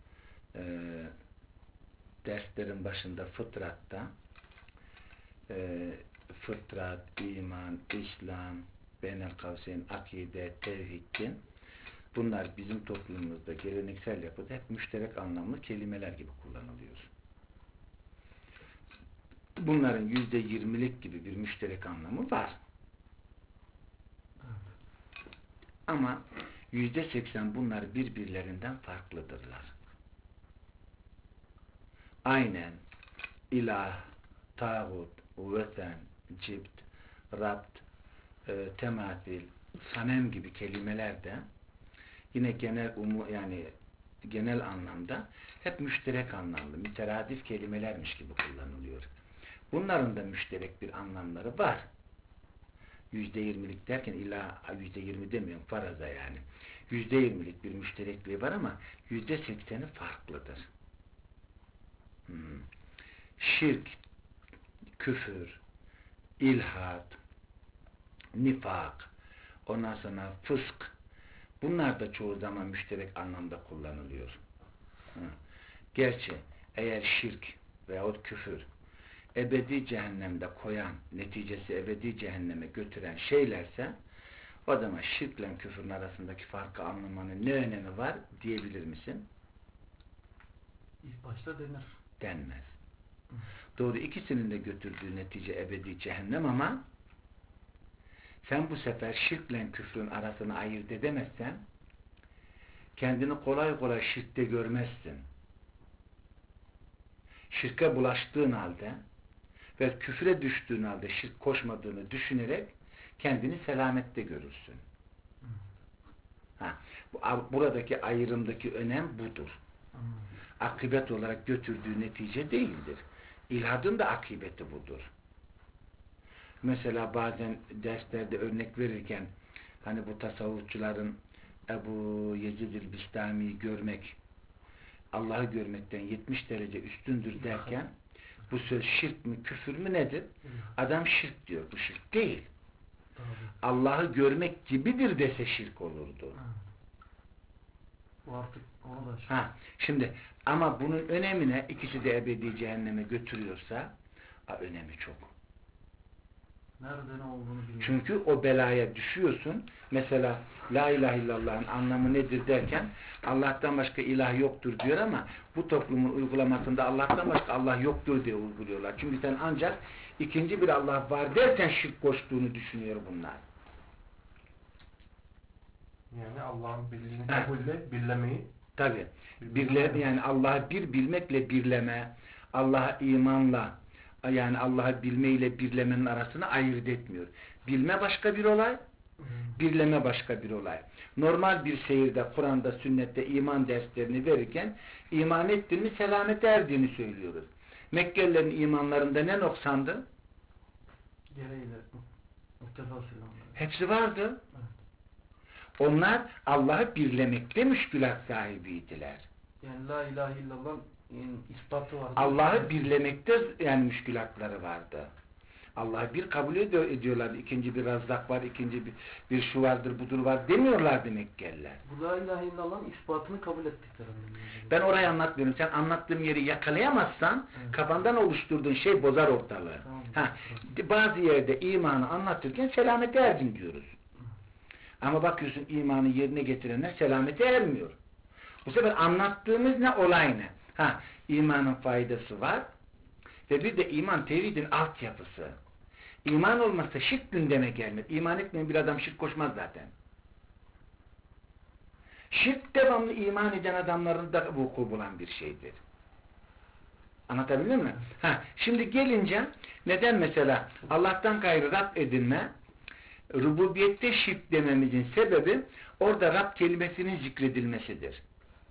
Derslerin başında fıtratta fıtrat, iman, İslam, beynel kavseyn, akide, tevhid, din, bunlar bizim toplumumuzda geleneksel yapıda hep müşterek anlamlı kelimeler gibi kullanılıyor. Bunların %20'lik gibi bir müşterek anlamı var. Ama %80 bunlar birbirlerinden farklıdırlar. Aynen ilah, tağut, veten, cibt, rabt, tematil, sanem gibi kelimeler de yine genel anlamda hep müşterek anlamlı, müteradif kelimelermiş gibi kullanılıyor. Bunların da müşterek bir anlamları var. %20'lik derken illa %20 demiyorum, faraza yani. %20'lik bir müşterekliği var ama %80'i farklıdır. Şirk, küfür, ilhat, nifak, ondan sonra fısk, bunlar da çoğu zaman müşterek anlamda kullanılıyor. Gerçi eğer şirk veyahut küfür ebedi cehennemde koyan, neticesi ebedi cehenneme götüren şeylerse o zaman şirkle küfürün arasındaki farkı anlamanın ne önemi var diyebilir misin? İlk başta denir. Denmez. Doğru, ikisinin de götürdüğü netice ebedi cehennem ama sen bu sefer şirkle küfrün arasını ayırt edemezsen kendini kolay kolay şirkte görmezsin. Şirke bulaştığın halde ve küfre düştüğün halde şirk koşmadığını düşünerek kendini selamette görürsün. Buradaki ayrımdaki önem budur. Akıbet olarak götürdüğü netice değildir. İlhadın da akıbeti budur. Mesela bazen derslerde örnek verirken hani bu tasavvufçuların Ebu Yezid el-Bistami'yi görmek Allah'ı görmekten 70 derece üstündür derken bu söz şirk mi küfür mü nedir? Adam şirk diyor. Bu şirk değil. Allah'ı görmek gibidir dese şirk olurdu. Bu artık onu da Şimdi ama bunun önemine ikisi de ebedi cehenneme götürüyorsa önemi çok. nerede ne olduğunu bilmiyorum. Çünkü o belaya düşüyorsun. Mesela la ilahe illallah'ın anlamı nedir derken Allah'tan başka ilah yoktur diyor ama bu toplumun uygulamasında Allah'tan başka Allah yoktur diye uyguluyorlar. Çünkü sen ancak ikinci bir Allah var derken şirk koştuğunu düşünüyor bunlar. Yani Allah'ın birliğini kabulle birlemeyi. Tabi. Yani Allah'ı bir bilmekle birleme, Allah'a imanla, yani Allah'ı bilmeyle birlemenin arasını ayırt etmiyor. Bilme başka bir olay, birleme başka bir olay. Normal bir seyirde, Kur'an'da, sünnette iman derslerini verirken iman ettin mi selamete erdiğini söylüyoruz. Mekkelilerin imanlarında ne noksandı? Gereğiyle muhtefasıyla. Hepsi vardı. Onlar Allah'ı birlemekte müşkülat sahibiydiler. Yani la ilahe illallah ispatı var. Allah'ı birlemekte yani müşkülatları vardı. Allah'ı bir kabul ediyorlar. İkinci bir Razzak var, ikinci bir şu vardır, budur var demiyorlardı Mekkeliler. Bu la ilahe illallah'ın ispatını kabul ettiklerinden. Ben orayı anlatmıyorum. Sen anlattığım yeri yakalayamazsan kafandan oluşturduğun şey bozar ortalığı. Tamam. Bazı yerde imanı anlatırken selamete erdim diyoruz. Ama bakıyorsun imanı yerine getirenler selamete ermiyor. Bu sefer anlattığımız ne? Olay ne? İmanın faydası var ve bir de iman tevhidin altyapısı. İman olmazsa şirk gündeme gelmez. İman etmeyen bir adam şirk koşmaz zaten. Şirk devamlı iman eden adamların da vuku bulan bir şeydir. Anlatabildim mi? Şimdi gelince neden mesela Allah'tan gayrı Rab edinme, rububiyette şirk dememizin sebebi orada Rab kelimesinin zikredilmesidir.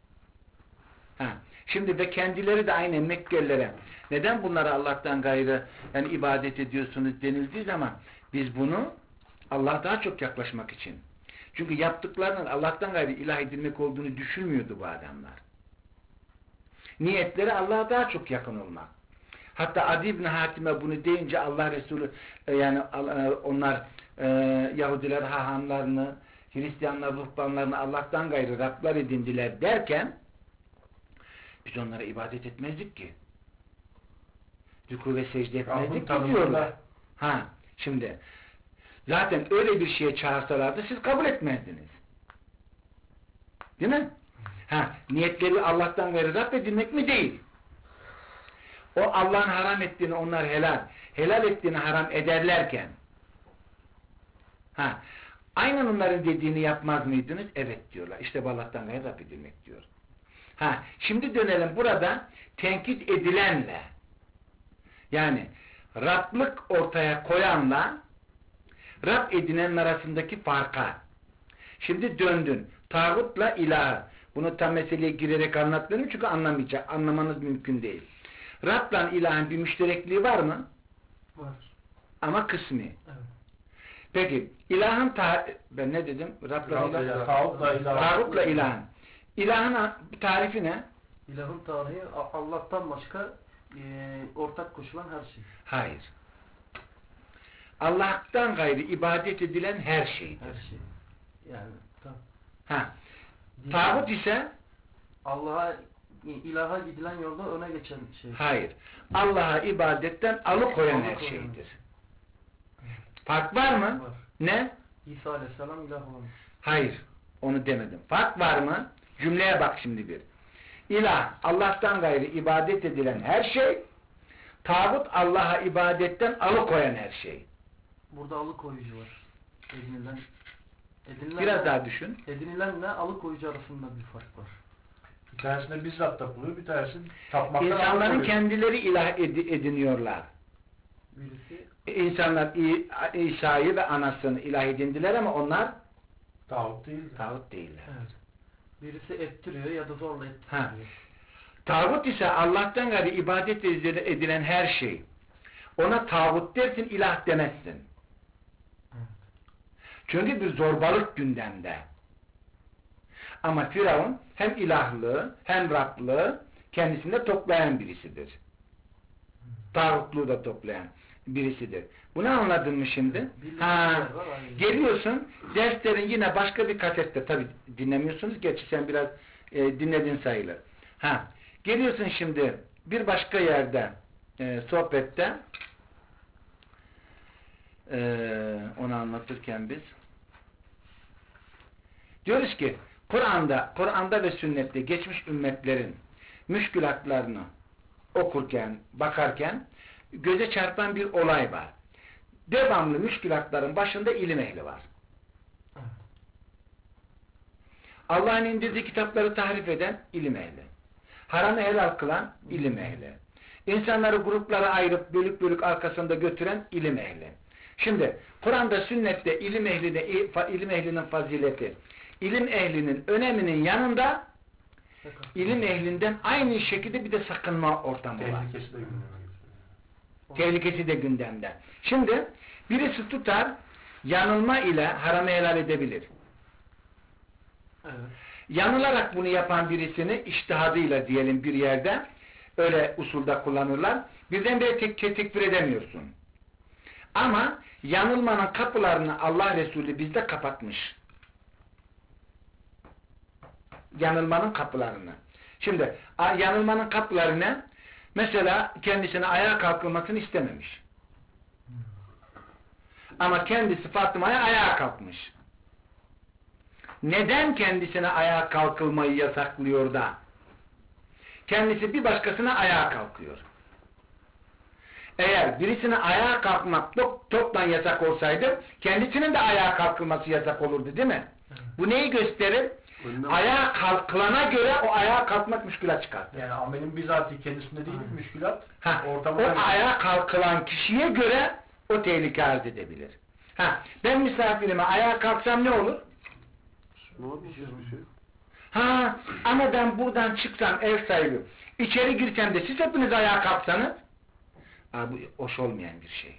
Şimdi ve kendileri de aynen Mekkelilere neden bunlara Allah'tan gayrı yani ibadet ediyorsunuz denildiği zaman biz bunu Allah'a daha çok yaklaşmak için. Çünkü yaptıklarının Allah'tan gayrı ilah edilmek olduğunu düşünmüyordu bu adamlar. Niyetleri Allah'a daha çok yakın olmak. Hatta Adi İbni Hatim'e bunu deyince Allah Resulü yani onlar Yahudiler hahamlarını, Hristiyanlar ruhbanlarını Allah'tan gayrı Rablar edindiler derken biz onlara ibadet etmezdik ki. Rükû ve secde etmezdik ki diyorlar. Şimdi zaten öyle bir şeye çağırsalardı siz kabul etmezdiniz. Değil mi? Niyetleri Allah'tan gayrı Rab edinmek mi? Değil. O Allah'ın haram ettiğini onlar helal ettiğini haram ederlerken aynen onların dediğini yapmaz mıydınız? Evet diyorlar. İşte bu Allah'tan gayrı Rab edilmek diyor. Şimdi dönelim burada tenkit edilenle yani Rablık ortaya koyanla Rab edinen arasındaki farka. Şimdi döndün. Tağutla ilahı. Bunu tam meseleye girerek anlatmıyorum çünkü anlamanız mümkün değil. Rab'la ilahın bir müşterekliği var mı? Var. Ama kısmi. Evet. Peki ilahın ben ne dedim? Tağutla ilahın. İlahın tarifi ne? İlahın tarihi Allah'tan başka ortak koşulan her şey. Hayır. Allah'tan gayrı ibadet edilen her şeydir. Her şey. Yani Tağut ise ilaha gidilen yolda öne geçen şey. Hayır. Allah'a ibadetten alıkoyan her şeydir. Fark var mı? Var. Ne? İsa Aleyhisselam ilah olan. Hayır. Onu demedim. Fark var mı? Cümleye bak şimdi bir. İlah, Allah'tan gayrı ibadet edilen her şey, tağut Allah'a ibadetten alıkoyan her şey. Burada alıkoyucu var. Edinilen biraz daha düşün. Edinilenle alıkoyucu arasında bir fark var. Bir tanesinde bizzat tapılıyor, bir tanesi tapmaktan İnsanların kendileri ilah ediniyorlar. Birisi İnsanlar İsa'yı ve anasını ilah edindiler ama onlar tağut değil. Tağut değiller. Evet. Birisi ettiriyor ya da zorla ettiriyor. Tağut ise Allah'tan gayrı ibadet edilen her şey. Ona tağut dersin, ilah demezsin. Evet. Çünkü bir zorbalık gündemde. Ama Firavun hem ilahlığı hem Rablığı kendisinde toplayan birisidir. Tağutluğu da toplayan birisidir. Bunu anladın mı şimdi? Geliyorsun, derslerin yine başka bir kasette, tabi dinlemiyorsunuz, gerçi sen biraz dinledin sayılır. Geliyorsun şimdi bir başka yerde sohbette onu anlatırken biz diyoruz ki Kur'an'da ve sünnette geçmiş ümmetlerin müşkülatlarını okurken, bakarken göze çarpan bir olay var. Devamlı müşkülatların başında ilim ehli var. Allah'ın indirdiği kitapları tahrif eden ilim ehli. Haramı helal kılan ilim ehli. İnsanları gruplara ayırıp bölük bölük arkasında götüren ilim ehli. Şimdi Kur'an'da, sünnette ilim ehlinin fazileti, ilim ehlinin öneminin yanında ilim ehlinden aynı şekilde bir de sakınma ortamı var. Tehlikesi de gündemde. Şimdi birisi tutar, yanılma ile haramı helal edebilir. Evet. Yanılarak bunu yapan birisini içtihadıyla diyelim bir yerde, öyle usulda kullanırlar, birdenbire tekfir edemiyorsun. Ama yanılmanın kapılarını Allah Resulü bizde kapatmış. Yanılmanın kapılarını. Şimdi yanılmanın kapıları ne? Mesela kendisine ayağa kalkılmasını istememiş. Ama kendisi Fatıma'ya ayağa kalkmış. Neden kendisine ayağa kalkılmayı yasaklıyor da kendisi bir başkasına ayağa kalkıyor? Eğer birisine ayağa kalkmak toptan yasak olsaydı kendisinin de ayağa kalkılması yasak olurdu değil mi? Bu neyi gösterir? Ayağa kalkılana göre o ayağa kalkmak müşkülat çıkar. Yani amelin bizatihi kendisinde değil müşkülat. O ayağa kalkılan kişiye göre o tehlike arz edebilir. Ben misafirime ayağa kalksam ne olur? Ama ben buradan çıksam ev sahibi, içeri girsem de siz hepiniz ayağa kalksanız, bu hoş olmayan bir şey.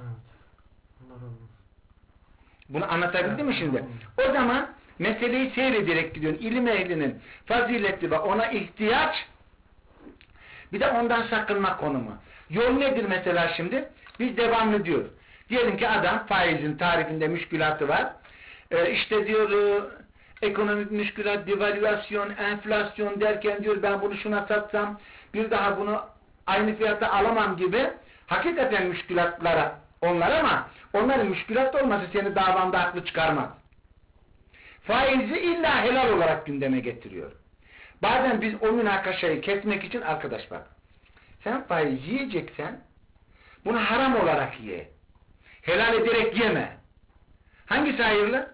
Bunu anlatabildim mi şimdi? O zaman meseleyi seyrederek gidiyorsun. İlim ehlinin faziletli ve ona ihtiyaç, bir de ondan sakınma konumu. Yol nedir mesela şimdi? Biz devamlı diyor. Diyelim ki adam faizin tarifinde müşkülatı var. İşte diyor ekonomik müşkülat, devalüasyon, enflasyon derken diyor ben bunu şuna satsam bir daha bunu aynı fiyatta alamam gibi hakikaten müşkülatlara onlar, ama onların müşkülat olması seni davanda haklı çıkarmaz. Faizi illa helal olarak gündeme getiriyor. Bazen biz o münakaşayı kesmek için arkadaş bak, sen faiz yiyeceksen bunu haram olarak ye. Helal ederek yeme. Hangisi hayırlı?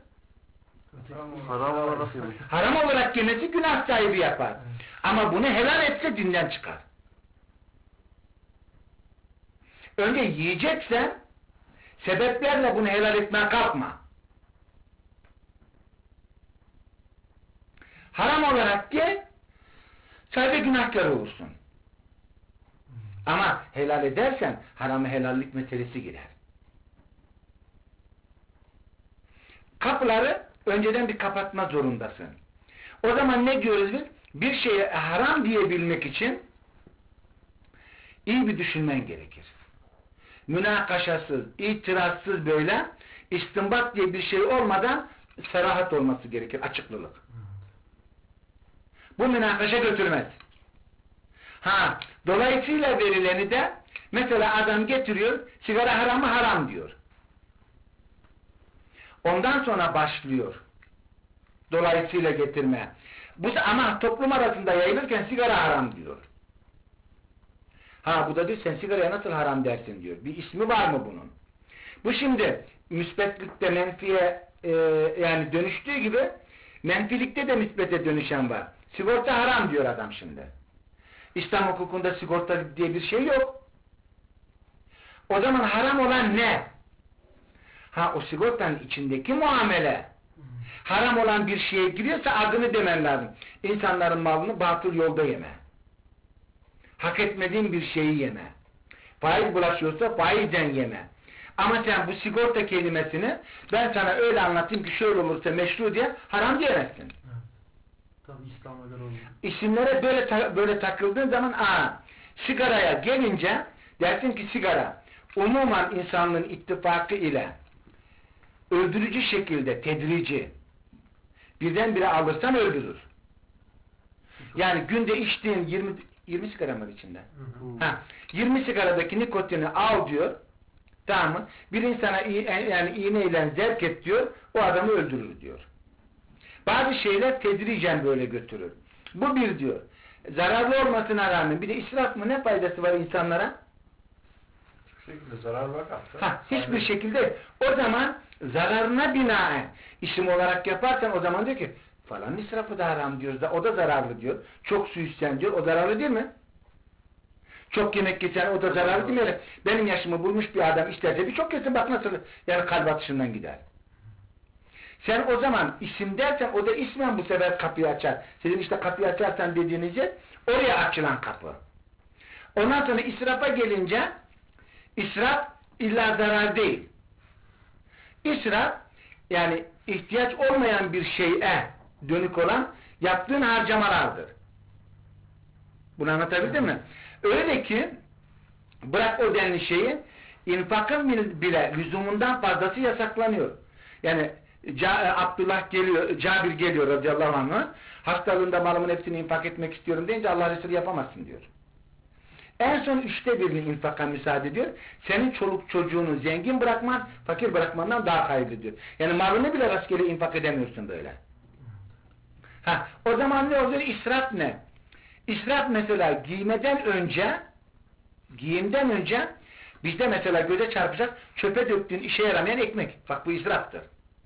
Haram olarak yemesi günah sahibi yapar. Ama bunu helal etse dinden çıkar. Önce yiyeceksen sebeplerle bunu helal etmeye kalkma. Haram olarak ye, sadece günahkar olursun. Ama helal edersen haram-ı helallik meselesi girer. Kapıları önceden bir kapatma zorundasın. O zaman ne diyoruz biz? Bir şeye haram diyebilmek için iyi bir düşünmen gerekir. Münakaşasız, itirazsız böyle istinbat diye bir şey olmadan serahat olması gerekir, açıklılık. Bu münakaşa götürmez. Dolayısıyla verileni de mesela adam getiriyor, sigara haram mı? Haram diyor. Ondan sonra başlıyor dolayısıyla getirmeye. Ama toplum arasında yayılırken sigara haram diyor. Bu da diyor sen sigaraya nasıl haram dersin diyor. Bir ismi var mı bunun? Bu şimdi müsbetlikte menfiye yani dönüştüğü gibi menfilikte de müsbete dönüşen var. Sigorta haram diyor adam şimdi. İslam hukukunda sigorta diye bir şey yok. O zaman haram olan ne? O sigortanın içindeki muamele. Haram olan bir şeye giriyorsa adını demen lazım. İnsanların malını batıl yolda yeme. Hak etmediğin bir şeyi yeme. Faiz bulaşıyorsa faizden yeme. Ama sen bu sigorta kelimesini ben sana öyle anlatayım ki şöyle olursa meşru diye haram diyemezsin. Evet. Tabii İslam'a göre oluyor. İsimlere böyle takıldığın zaman sigaraya gelince dersin ki sigara umuman insanlığın ittifakı ile öldürücü şekilde tedrici birdenbire alırsan öldürür. Yani günde içtiğin 20 sigara var içinde. 20 sigaradaki nikotini al diyor. Tamam mı? Bir insana yani iğneyle zerk et diyor. O adamı öldürür diyor. Bazı şeyler tedricen böyle götürür. Bu bir diyor. Zararlı olmasına rağmen bir de israf mı, ne faydası var insanlara? Hiçbir şekilde zarar var hatta. Hiçbir şekilde. O zaman zararına binaen isim olarak yaparsan o zaman diyor ki falan israfı da haram diyoruz da o da zararlı diyor. Çok su içsen diyor, o zararlı değil mi? Çok yemek yesen o da zararlı değil mi? Benim yaşımı bulmuş bir adam isterse bir çok yesin bak nasıl yani kalp atışından gider. Sen o zaman isim dersen o da ismen bu sefer kapıyı açar. Sizin işte kapıyı açarsan dediğiniz yer oraya açılan kapı. Ondan sonra israfa gelince israf illa zarar değil. İsraf yani ihtiyaç olmayan bir şeye dönük olan yaptığın harcamalardır. Bunu anlatabildim mi? Öyle ki bırak o denli şeyi infakın bile lüzumundan fazlası yasaklanıyor. Yani Cabir geliyor radıyallahu anh, hastalığında malımın hepsini infak etmek istiyorum deyince Allah Resulü yapamazsın diyor. En son 1/3'ünü infaka müsaade ediyor. Senin çoluk çocuğunu zengin bırakman, fakir bırakmandan daha hayırlı diyor. Yani malını bile rastgele infak edemiyorsun böyle. O zaman ne oluyor? İsraf ne? İsraf mesela giyimden önce bizde mesela göze çarpacak çöpe döktüğün işe yaramayan ekmek. Bak bu israftır.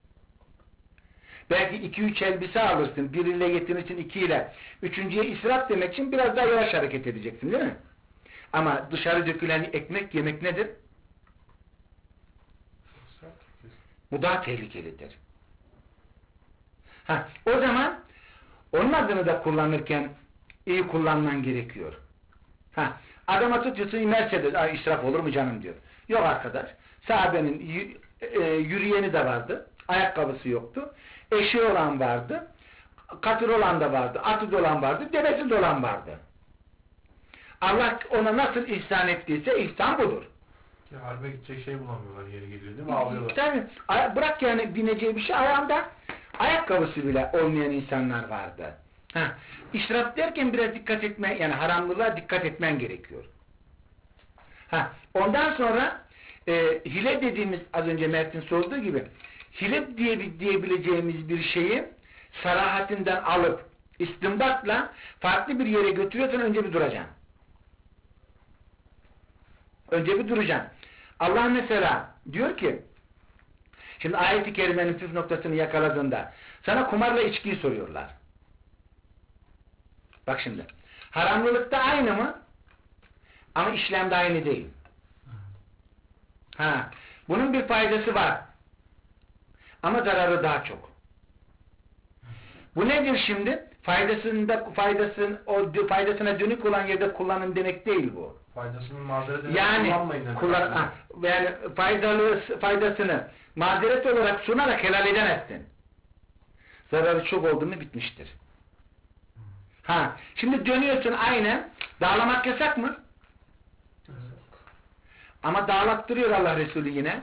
Belki 2-3 elbise alırsın. Biriyle yetinirsin, 2 ile. Üçüncüye israf demek için biraz daha yavaş hareket edeceksin değil mi? Ama dışarı dökülen ekmek yemek nedir? Bu daha tehlikelidir. O zaman onun adını da kullanırken iyi kullanman gerekiyor. Adama tutuyorsun Mercedes, israf olur mu canım diyor. Yok arkadaş, sahabenin yürüyeni de vardı, ayakkabısı yoktu, eşeği olan vardı, katır olan da vardı, atı olan vardı, devesi olan vardı. Allah ona nasıl ihsan ettiyse ihsan budur. Ya harbe gidecek şey bulamıyorlar, yeri geliyor değil mi? Ağlıyorlar. Tabii, bırak yani bineceği bir şey, ayağında ayakkabısı bile olmayan insanlar vardı. İsraf derken biraz dikkat etme, yani haramlılığa dikkat etmen gerekiyor. Ondan sonra hile dediğimiz, az önce Mert'in sorduğu gibi, hile diyebileceğimiz bir şeyi sarahatinden alıp istinbatla farklı bir yere götürüyorsan önce bir duracaksın. Önce bir duracaksın. Allah mesela diyor ki, şimdi ayet-i kerimenin püf noktasını yakaladığında sana kumarla içkiyi soruyorlar. Bak şimdi, haramlılıkta aynı mı? Ama işlemde aynı değil. Bunun bir faydası var. Ama zararı daha çok. Bu nedir şimdi? Faydasına dönük olan yerde kullanın demek değil bu. Faydasının mazeret Yani kullanmayın demek. Yani faydasını mazeret olarak sunarak helal edemezsin. Zararı çok oldu mu bitmiştir. Şimdi dönüyorsun aynen. Dağlamak yasak mı? Evet. Ama dağlattırıyor Allah Resulü yine.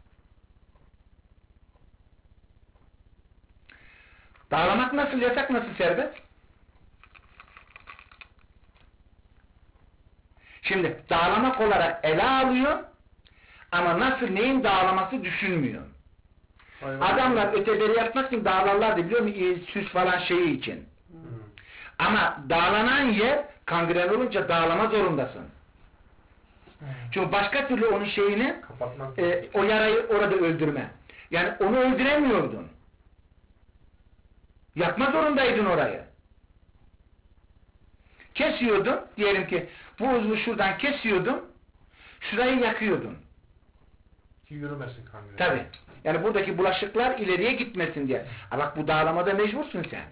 Dağlamak nasıl yasak, nasıl serbest? Şimdi dağlamak olarak ele alıyor ama nasıl, neyin dağlaması düşünmüyor. Adamlar öteleri yapmak için dağlarlardı, biliyor musun? Süs falan şeyi için. Ama dağlanan yer kangren olunca dağlama zorundasın. Çünkü başka türlü onun şeyini o yarayı orada öldürme. Yani onu öldüremiyordun. Yapma zorundaydın orayı. Kesiyordun, diyelim ki bu uzvu şuradan kesiyordun, şurayı yakıyordun. Ki yürümesin kangren. Tabi. Yani buradaki bulaşıklar ileriye gitmesin diye. Bak bu dağlamada mecbursun sen.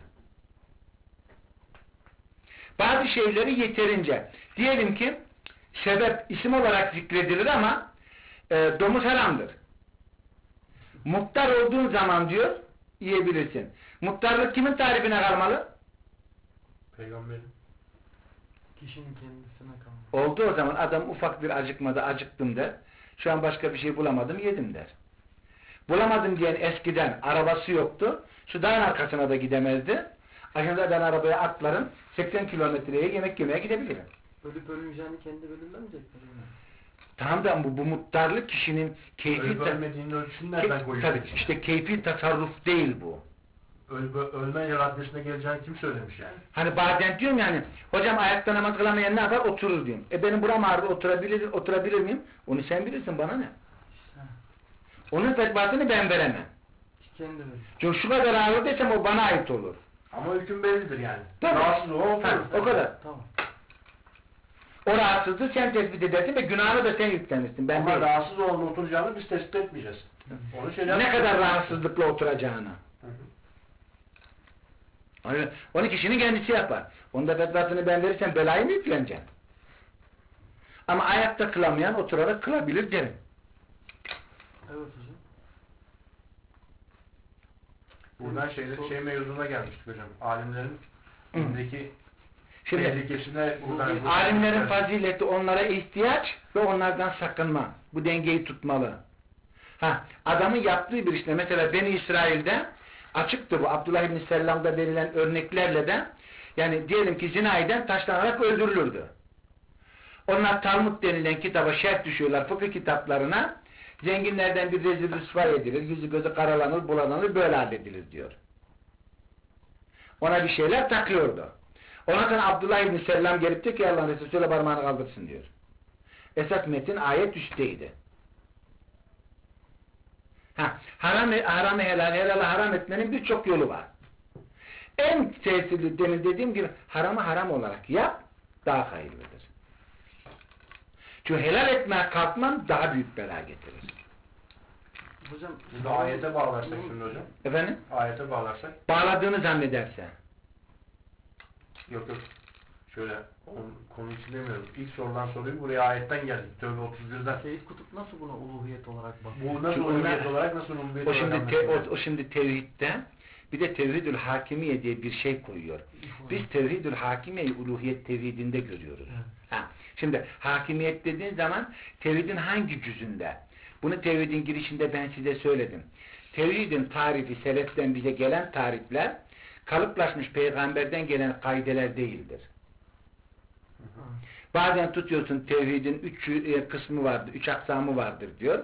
Bazı şeyleri yeterince. Diyelim ki sebep isim olarak zikredilir ama domuz haramdır. Muhtar olduğun zaman diyor yiyebilirsin. Muhtarlık kimin tarifine kalmalı? Peygamberin. Kişinin kendisine kalmalı. Oldu o zaman adam ufak bir acıkmada acıktım der. Şu an başka bir şey bulamadım yedim der. Bulamadım diyen eskiden arabası yoktu. Şu dağın arkasına da gidemezdi. Aslında ben arabaya atlarım 80 kilometreye yemek yemeye gidebilirim. Ölüp ölmeyeceğini kendi belirlemeyecekler mi? Tamam da bu muhtarlık kişinin keyfi... Ölüp ölmediğinin ölçüsünü nereden koyuyor? Tabii işte keyfi tasarruf değil bu. Ölme raddesine geleceğini kim söylemiş yani? Hani bazen diyorum yani, hocam ayakta namaz kılamayan ne yapar? Oturur diyorum. Benim buram ağrıdı, oturabilir miyim? Onu sen bilirsin, bana ne? Onun fetvasını ben veremem. Kendi verir. Çünkü şu kadar ağrı desem o bana ait olur. Ama hüküm bellidir yani. Tabii. Rahatsız o O kadar. Tamam. O rahatsızlığı sen tespit edersin ve günahını da sen yüklenirsin. Ben ama değil. rahatsız olan oturacağını biz tespit etmeyeceğiz. Onu şeriat... Ne kadar rahatsızlıkla oturacağını. Onu kişinin kendisi yapar. Onda fetvasını ben verirsem belayı mı yükleneceğim? Ama ayakta kılamayan oturarak kılabilir derim. Evet hocam. Buradan şey mevzuna gelmiştik hocam. Alimlerin indeki Şimdi tehlikesine buradan alimlerin fazileti onlara ihtiyaç ve onlardan sakınma. Bu dengeyi tutmalı. Adamın yaptığı bir işte mesela Beni İsrail'de açıktı bu. Abdullah İbni Sellam'da verilen örneklerle de yani diyelim ki zina eden taşlanarak öldürülürdü. Onlar Talmud denilen kitaba şerh düşüyorlar fıkıh kitaplarına. Zenginlerden bir rezil rüsva edilir, yüzü gözü karalanır, bulanır, böyle halledilir diyor. Ona bir şeyler takıyordu. Ondan sonra Abdullah İbni Sellam gelip diyor ki Allah'ın Resulü şöyle parmağını kaldırsın diyor. Esas metin ayet üstteydi. Haramı helal, helalı haram etmenin birçok yolu var. En tesirli demin dediğim gibi haramı haram olarak yap, daha hayırlıdır. Çünkü helal etmeye kalkman daha büyük bela getirir. Hocam Burada ayete bağlarsak şimdi hocam. Efendim? Ayete bağlarsak. Bağladığını zannederse. Yok. Şöyle konu için demiyorum. İlk sorulan soruyu buraya ayetten geldik. Tövbe 31'den. Seyyid Kutup nasıl buna uluhiyet olarak bakıyor? Bu nasıl Çünkü uluhiyet olarak, nasıl rububiyet O olarak şimdi, anlaşılıyor? o şimdi tevhidde bir de tevhidül hakimiye diye bir şey koyuyor. Biz tevhidül hakimiyeyi uluhiyet tevhidinde görüyoruz. Evet. Şimdi hakimiyet dediğin zaman tevhidin hangi cüzünde? Bunu tevhidin girişinde ben size söyledim. Tevhidin tarifi, seleften bize gelen tarifler kalıplaşmış peygamberden gelen kaideler değildir. Bazen tutuyorsun tevhidin 3 kısmı vardır, 3 aksamı vardır diyor.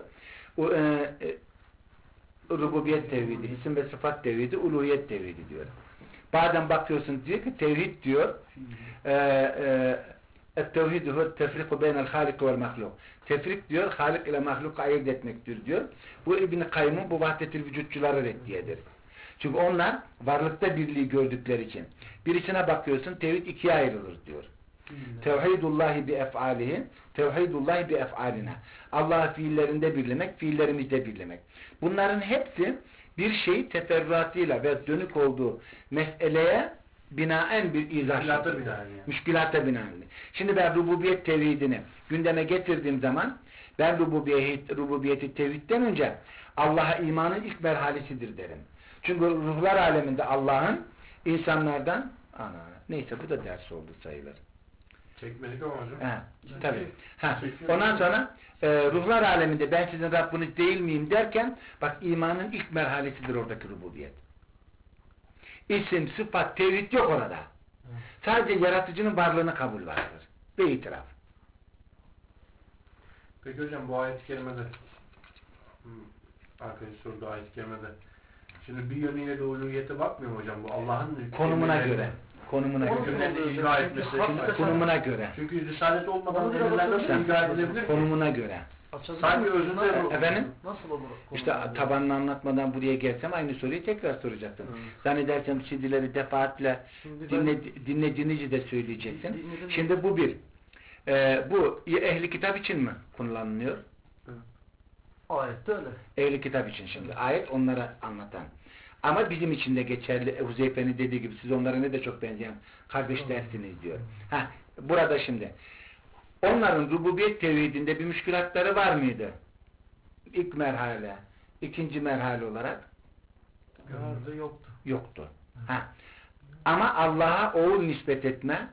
Rububiyet tevhidi, isim ve sıfat tevhidi, uluhiyet tevhidi diyor. Bazen bakıyorsun diyor ki tevhid diyor tevhid huve tefriku beynel halik vel mahluk. Tefrik diyor, halik ile mahluk ayırt etmektir diyor. Bu İbn-i Kayyım'ın bu vahdetil vücutçulara reddiyedir. Çünkü onlar varlıkta birliği gördükleri için. Birisine bakıyorsun tevhid ikiye ayrılır diyor. Tevhidullahi bi ef'alihi, tevhidullahi bi ef'alina. Allah'ı fiillerinde birlemek, fiillerimizde birlemek. Bunların hepsi bir şeyi teferruatıyla ve dönük olduğu meseleye binaen bir izah. Müşkilata binaen yani. Müşkilata binaen. Şimdi ben rububiyet tevhidini gündeme getirdiğim zaman ben rububiyeti tevhidden önce Allah'a imanın ilk merhalesidir derim. Çünkü ruhlar aleminde Allah'ın insanlardan neyse bu da ders oldu sayılır. Çekmedik ama hocam. Tabii. Ondan sonra ruhlar aleminde ben sizin Rabbiniz değil miyim derken bak imanın ilk merhalesidir oradaki rububiyet. İsim, sıfat, tevhid yok orada. Sadece yaratıcının varlığına kabul vardır. Ve itiraf. Peki hocam bu ayet-i kerimede arkadaş sordu ayet-i kerimede. Şimdi bir yönüyle de uluhiyete bakmıyor mu hocam bu Allah'ın konumuna göre. Konumuna göre. Hükümlerini icra etmesi. Konumuna göre. Çünkü risalet olmadan verilen nasıl icra edilebilir ki? Konumuna göre. Sanki özünde efendim? Nasıl olur? İşte tabanını anlatmadan buraya gelsem aynı soruyu tekrar soracaktım. Zannedersem CD'leri defaatle dinlediğinizi de söyleyeceksin. Şimdi bu bir. Bu ehli kitap için mi kullanılıyor? Ayette öyle. Ehli kitap için şimdi. Ayet onlara anlatan. Ama bizim için de geçerli. Huzeyfe'nin dediği gibi siz onlara ne de çok benzeyen kardeş dersiniz diyor. Burada şimdi onların rububiyet tevhidinde bir müşkülatları var mıydı? İlk merhale, ikinci merhale olarak Vardı, yoktu. Yoktu. Ama Allah'a oğul nispet etme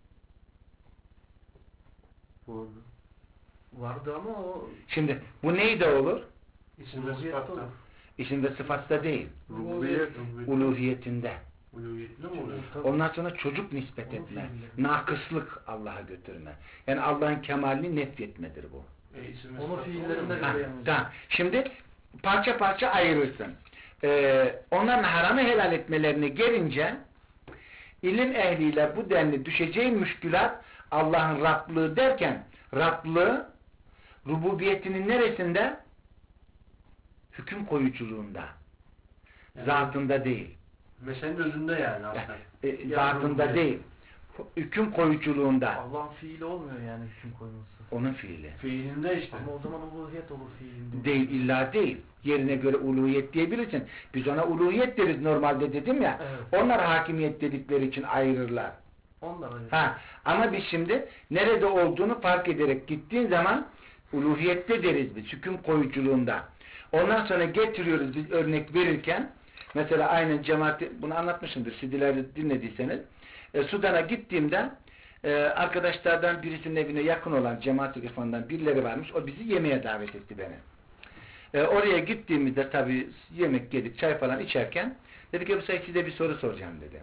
vardı ama o şimdi bu neyde olur? İsim ve sıfatta. İsim ve sıfatta değil. Rububiyet. Uluhiyetinde. Uluhiyetinde mi oluyor? Ondan sonra çocuk nispet etme. Nakıslık Allah'a götürme. Yani Allah'ın kemalini nefyetmedir bu. Onu fiillerinde Tamam. Şimdi parça parça ayırırsın. Onların haramı helal etmelerine gelince ilim ehliyle bu denli düşeceği müşkülat Allah'ın Rablığı derken Rablığı rububiyetinin neresinde? Hüküm koyuculuğunda. Yani, zatında değil. Meselenin özünde yani aslında. Zatında değil. Hüküm koyuculuğunda. Allah'ın fiili olmuyor yani hüküm koyması. Onun fiili. Fiilinde işte. Ama o zaman uluhiyet olur fiilinde. Değil, illa değil. Yerine göre uluhiyet diyebilirsin. Biz ona uluhiyet deriz normalde dedim ya. Evet. Onlar hakimiyet dedikleri için ayırırlar. Onlar öyle. Ama biz şimdi nerede olduğunu fark ederek gittiğin zaman uluhiyette deriz biz. Hüküm koyuculuğunda. Ondan sonra getiriyoruz biz örnek verirken mesela aynen cemaat bunu anlatmışımdır CD'lerde dinlediyseniz Sudan'a gittiğimde arkadaşlardan birisinin evine yakın olan Cemaat-i İrfan'dan birileri varmış. O bizi yemeğe davet etti beni. Oraya gittiğimizde tabii yemek yedik, çay falan içerken dedi ki bu sefer size bir soru soracağım dedi.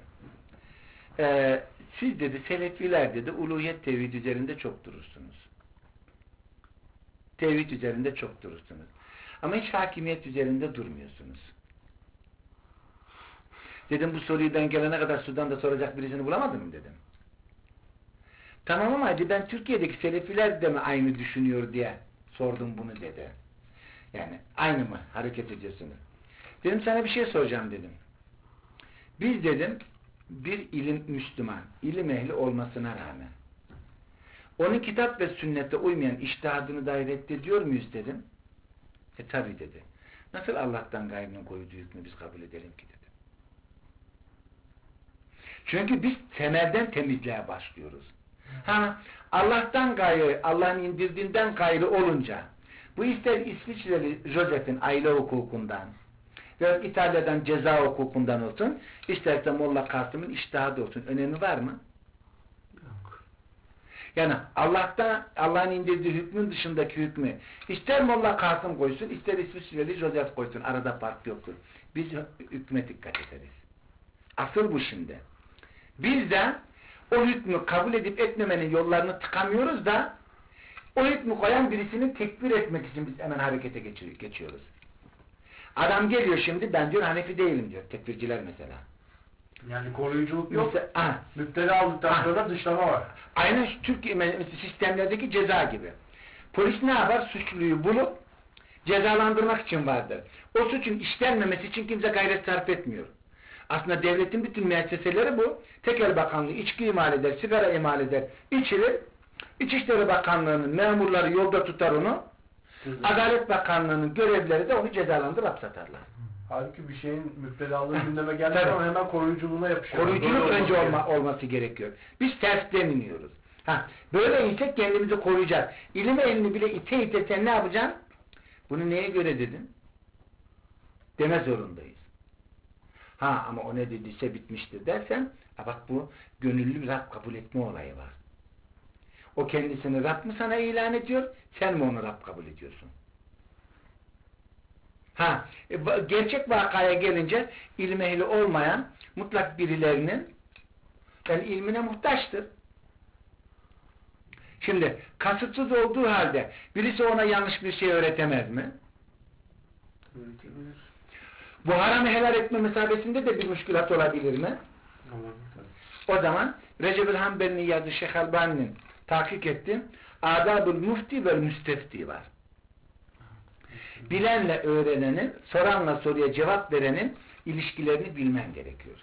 Siz dedi Selefiler dedi uluhiyet tevhid üzerinde çok durursunuz. Tevhid üzerinde çok durursunuz. Ama hiç hakimiyet üzerinde durmuyorsunuz. Dedim bu soruyu ben gelene kadar Sudan'da soracak birisini bulamadım dedim. Tamam ama ben Türkiye'deki Selefiler de mi aynı düşünüyor diye sordum bunu dedi. Yani aynı mı hareket ediyorsunuz? Dedim sana bir şey soracağım dedim. Biz dedim bir ilim Müslüman, ilim ehli olmasına rağmen onun kitap ve sünnete uymayan içtihadını dahi reddediyor muyuz dedim. Tabi dedi. Nasıl Allah'tan gayrının koyduğu hükmü biz kabul edelim ki dedi. Çünkü biz temelden temizliğe başlıyoruz. Allah'tan gayrı, Allah'ın indirdiğinden gayrı olunca bu ister İsviçreli Joseph'in aile hukukundan ve İtalya'dan ceza hukukundan olsun, isterse Molla Kasım'ın içtihadı olsun. Önemi var mı? Yok. Yani Allah'ın indirdiği hükmün dışındaki hükmü ister Molla Kasım koysun, ister İsviçreli Joseph koysun. Arada fark yoktur. Biz hükme dikkat ederiz. Asıl bu şimdi. Biz de o hükmü kabul edip etmemenin yollarını tıkamıyoruz da o hükmü koyan birisini tekfir etmek için biz hemen harekete geçiyoruz. Adam geliyor şimdi ben diyor Hanefi değilim diyor. Tekfirciler mesela. Yani koruyuculuk yok. Mesela, müptela aldıktan sonra dışlama var. Aynen Türkiye sistemlerdeki ceza gibi. Polis ne yapar? Suçluyu bulup cezalandırmak için vardır. O suçun işlenmemesi için kimse gayret sarf etmiyor. Aslında devletin bütün müesseseleri bu. Tekel Bakanlığı içki imal eder, sigara imal eder, içilir. İçişleri Bakanlığı'nın memurları yolda tutar onu. Adalet Bakanlığı'nın görevlileri de onu cezalandırıp hapsatarlar. Halbuki bir şeyin müptelalığı gündeme geldiği zaman hemen koruyuculuğuna yapışıyor. Koruyuculuk önce olması gerekiyor. Biz tersten iniyoruz. Böyle ise kendimizi koruyacağız. İlim elini bile ite sen ne yapacaksın? Bunu neye göre dedin? Deme zorundayız. Ama o ne dediyse bitmiştir dersen, bak bu gönüllü Rab kabul etme olayı var. O kendisini Rab mı sana ilan ediyor, sen mi onu Rab kabul ediyorsun? Gerçek vakaya gelince ilim ehli olmayan mutlak birilerinin ilmine muhtaçtır. Şimdi kasıtsız olduğu halde birisi ona yanlış bir şey öğretemez mi? Öğretebilir. Bu haramı helal etme mesabesinde de bir müşkülat olabilir mi? O zaman Recep-ül Hanbeli'nin yazdığı Şeyh Albani'nin tahkik ettiğim Adab-ül Mufti ve Müstefti var. Bilenle öğrenenin, soranla soruya cevap verenin ilişkilerini bilmen gerekiyor.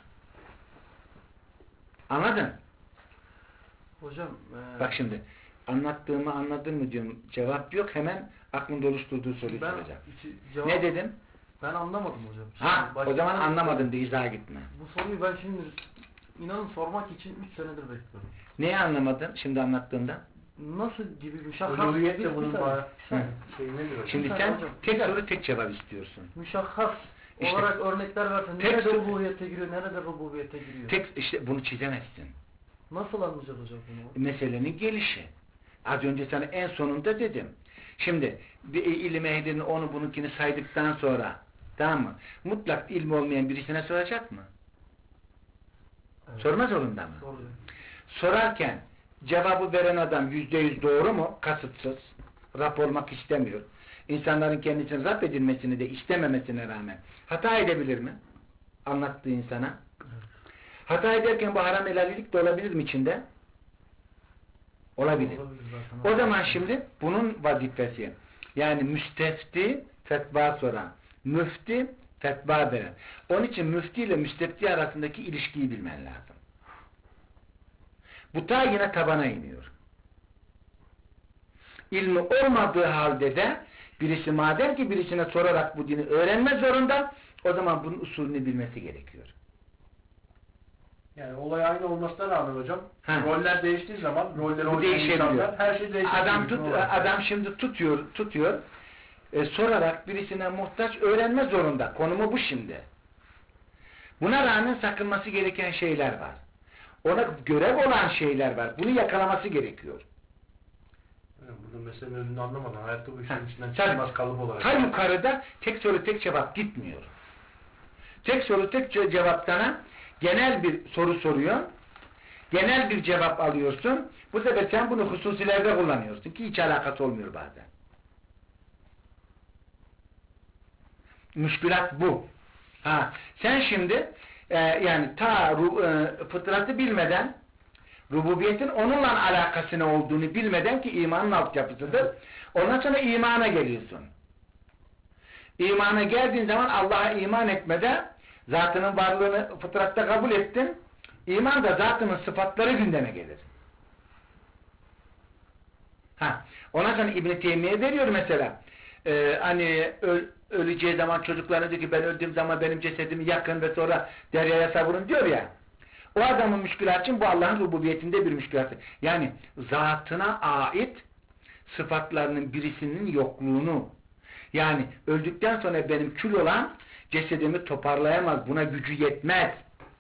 Anladın? Hocam Bak şimdi anlattığımı anladın mı diyorum, cevap yok, hemen aklımda oluşturduğu soruyu soracağım. Ne dedim? Ben anlamadım hocam. O zaman anlamadın diye izaha gitme. Bu soruyu ben şimdi inanın sormak için 3 senedir bekliyorum. Neyi anlamadın şimdi anlattığında? Nasıl gibi müşahhas... Uluhiyette bunun şey nedir hocam? Şimdi sen tek soru tek cevap istiyorsun. Müşahhas İşte, olarak örnekler versen nerede rububiyete giriyor, nerede rububiyete giriyor? İşte bunu çizemezsin. Nasıl anlayacağız hocam bunu? Meselenin gelişi. Az önce sana en sonunda dedim. Şimdi bir ilim ehlinin onu bununkini saydıktan sonra, tamam mı? Mutlak ilmi olmayan birisine soracak mı? Evet. Sorma zorunda mı? Soruyor. Sorarken cevabı veren adam %100 doğru mu? Kasıtsız. Rab olmak istemiyor. İnsanların kendisini Rab edilmesini de istememesine rağmen hata edebilir mi? Anlattığı insana. Evet. Hata ederken bu haram helalilik de olabilir mi içinde? Olabilir. O zaman şimdi bunun vazifesi, yani müstefti fetva soran, müfti fetva veren. Onun için müfti ile müstefti arasındaki ilişkiyi bilmen lazım. Bu ta yine tabana iniyor. İlmi olmadığı halde de birisi madem ki birisine sorarak bu dini öğrenme zorunda, o zaman bunun usulünü bilmesi gerekiyor. Yani olay aynı olmasına rağmen hocam, roller değiştiği zaman, roller oynayan insanlar, her şey değişiyor. Adam şimdi tutuyor, sorarak birisine muhtaç öğrenme zorunda. Konumu bu şimdi. Buna rağmen sakınması gereken şeyler var. Ona görev olan şeyler var. Bunu yakalaması gerekiyor. Burada meselenin özünü anlamadan hayatta bu işin içinden Tabii. çıkmaz kalıp olarak. Ta yukarıda tek soru tek cevap gitmiyor. Tek soru tek cevaptana genel bir soru soruyor. Genel bir cevap alıyorsun. Bu sefer sen bunu hususilerde kullanıyorsun ki hiç alakası olmuyor bazen. Müşkülat bu. Sen şimdi yani fıtratı bilmeden, rububiyetin onunla alakası ne olduğunu bilmeden ki imanın altyapısıdır. Ondan sonra imana geliyorsun. İmana geldiğin zaman Allah'a iman etmede zatının varlığını fıtratta kabul ettin. İman da zatının sıfatları gündeme gelir. Ondan sonra İbn-i Teymiye veriyor mesela. Hani öleceği zaman çocuklarına diyor ki ben öldüğüm zaman benim cesedimi yakın ve sonra deryaya savurun diyor ya. O adamın müşkülatı için bu Allah'ın rububiyetinde bir müşkülatı. Yani zatına ait sıfatlarının birisinin yokluğunu, yani öldükten sonra benim kül olan cesedimi toparlayamaz, buna gücü yetmez.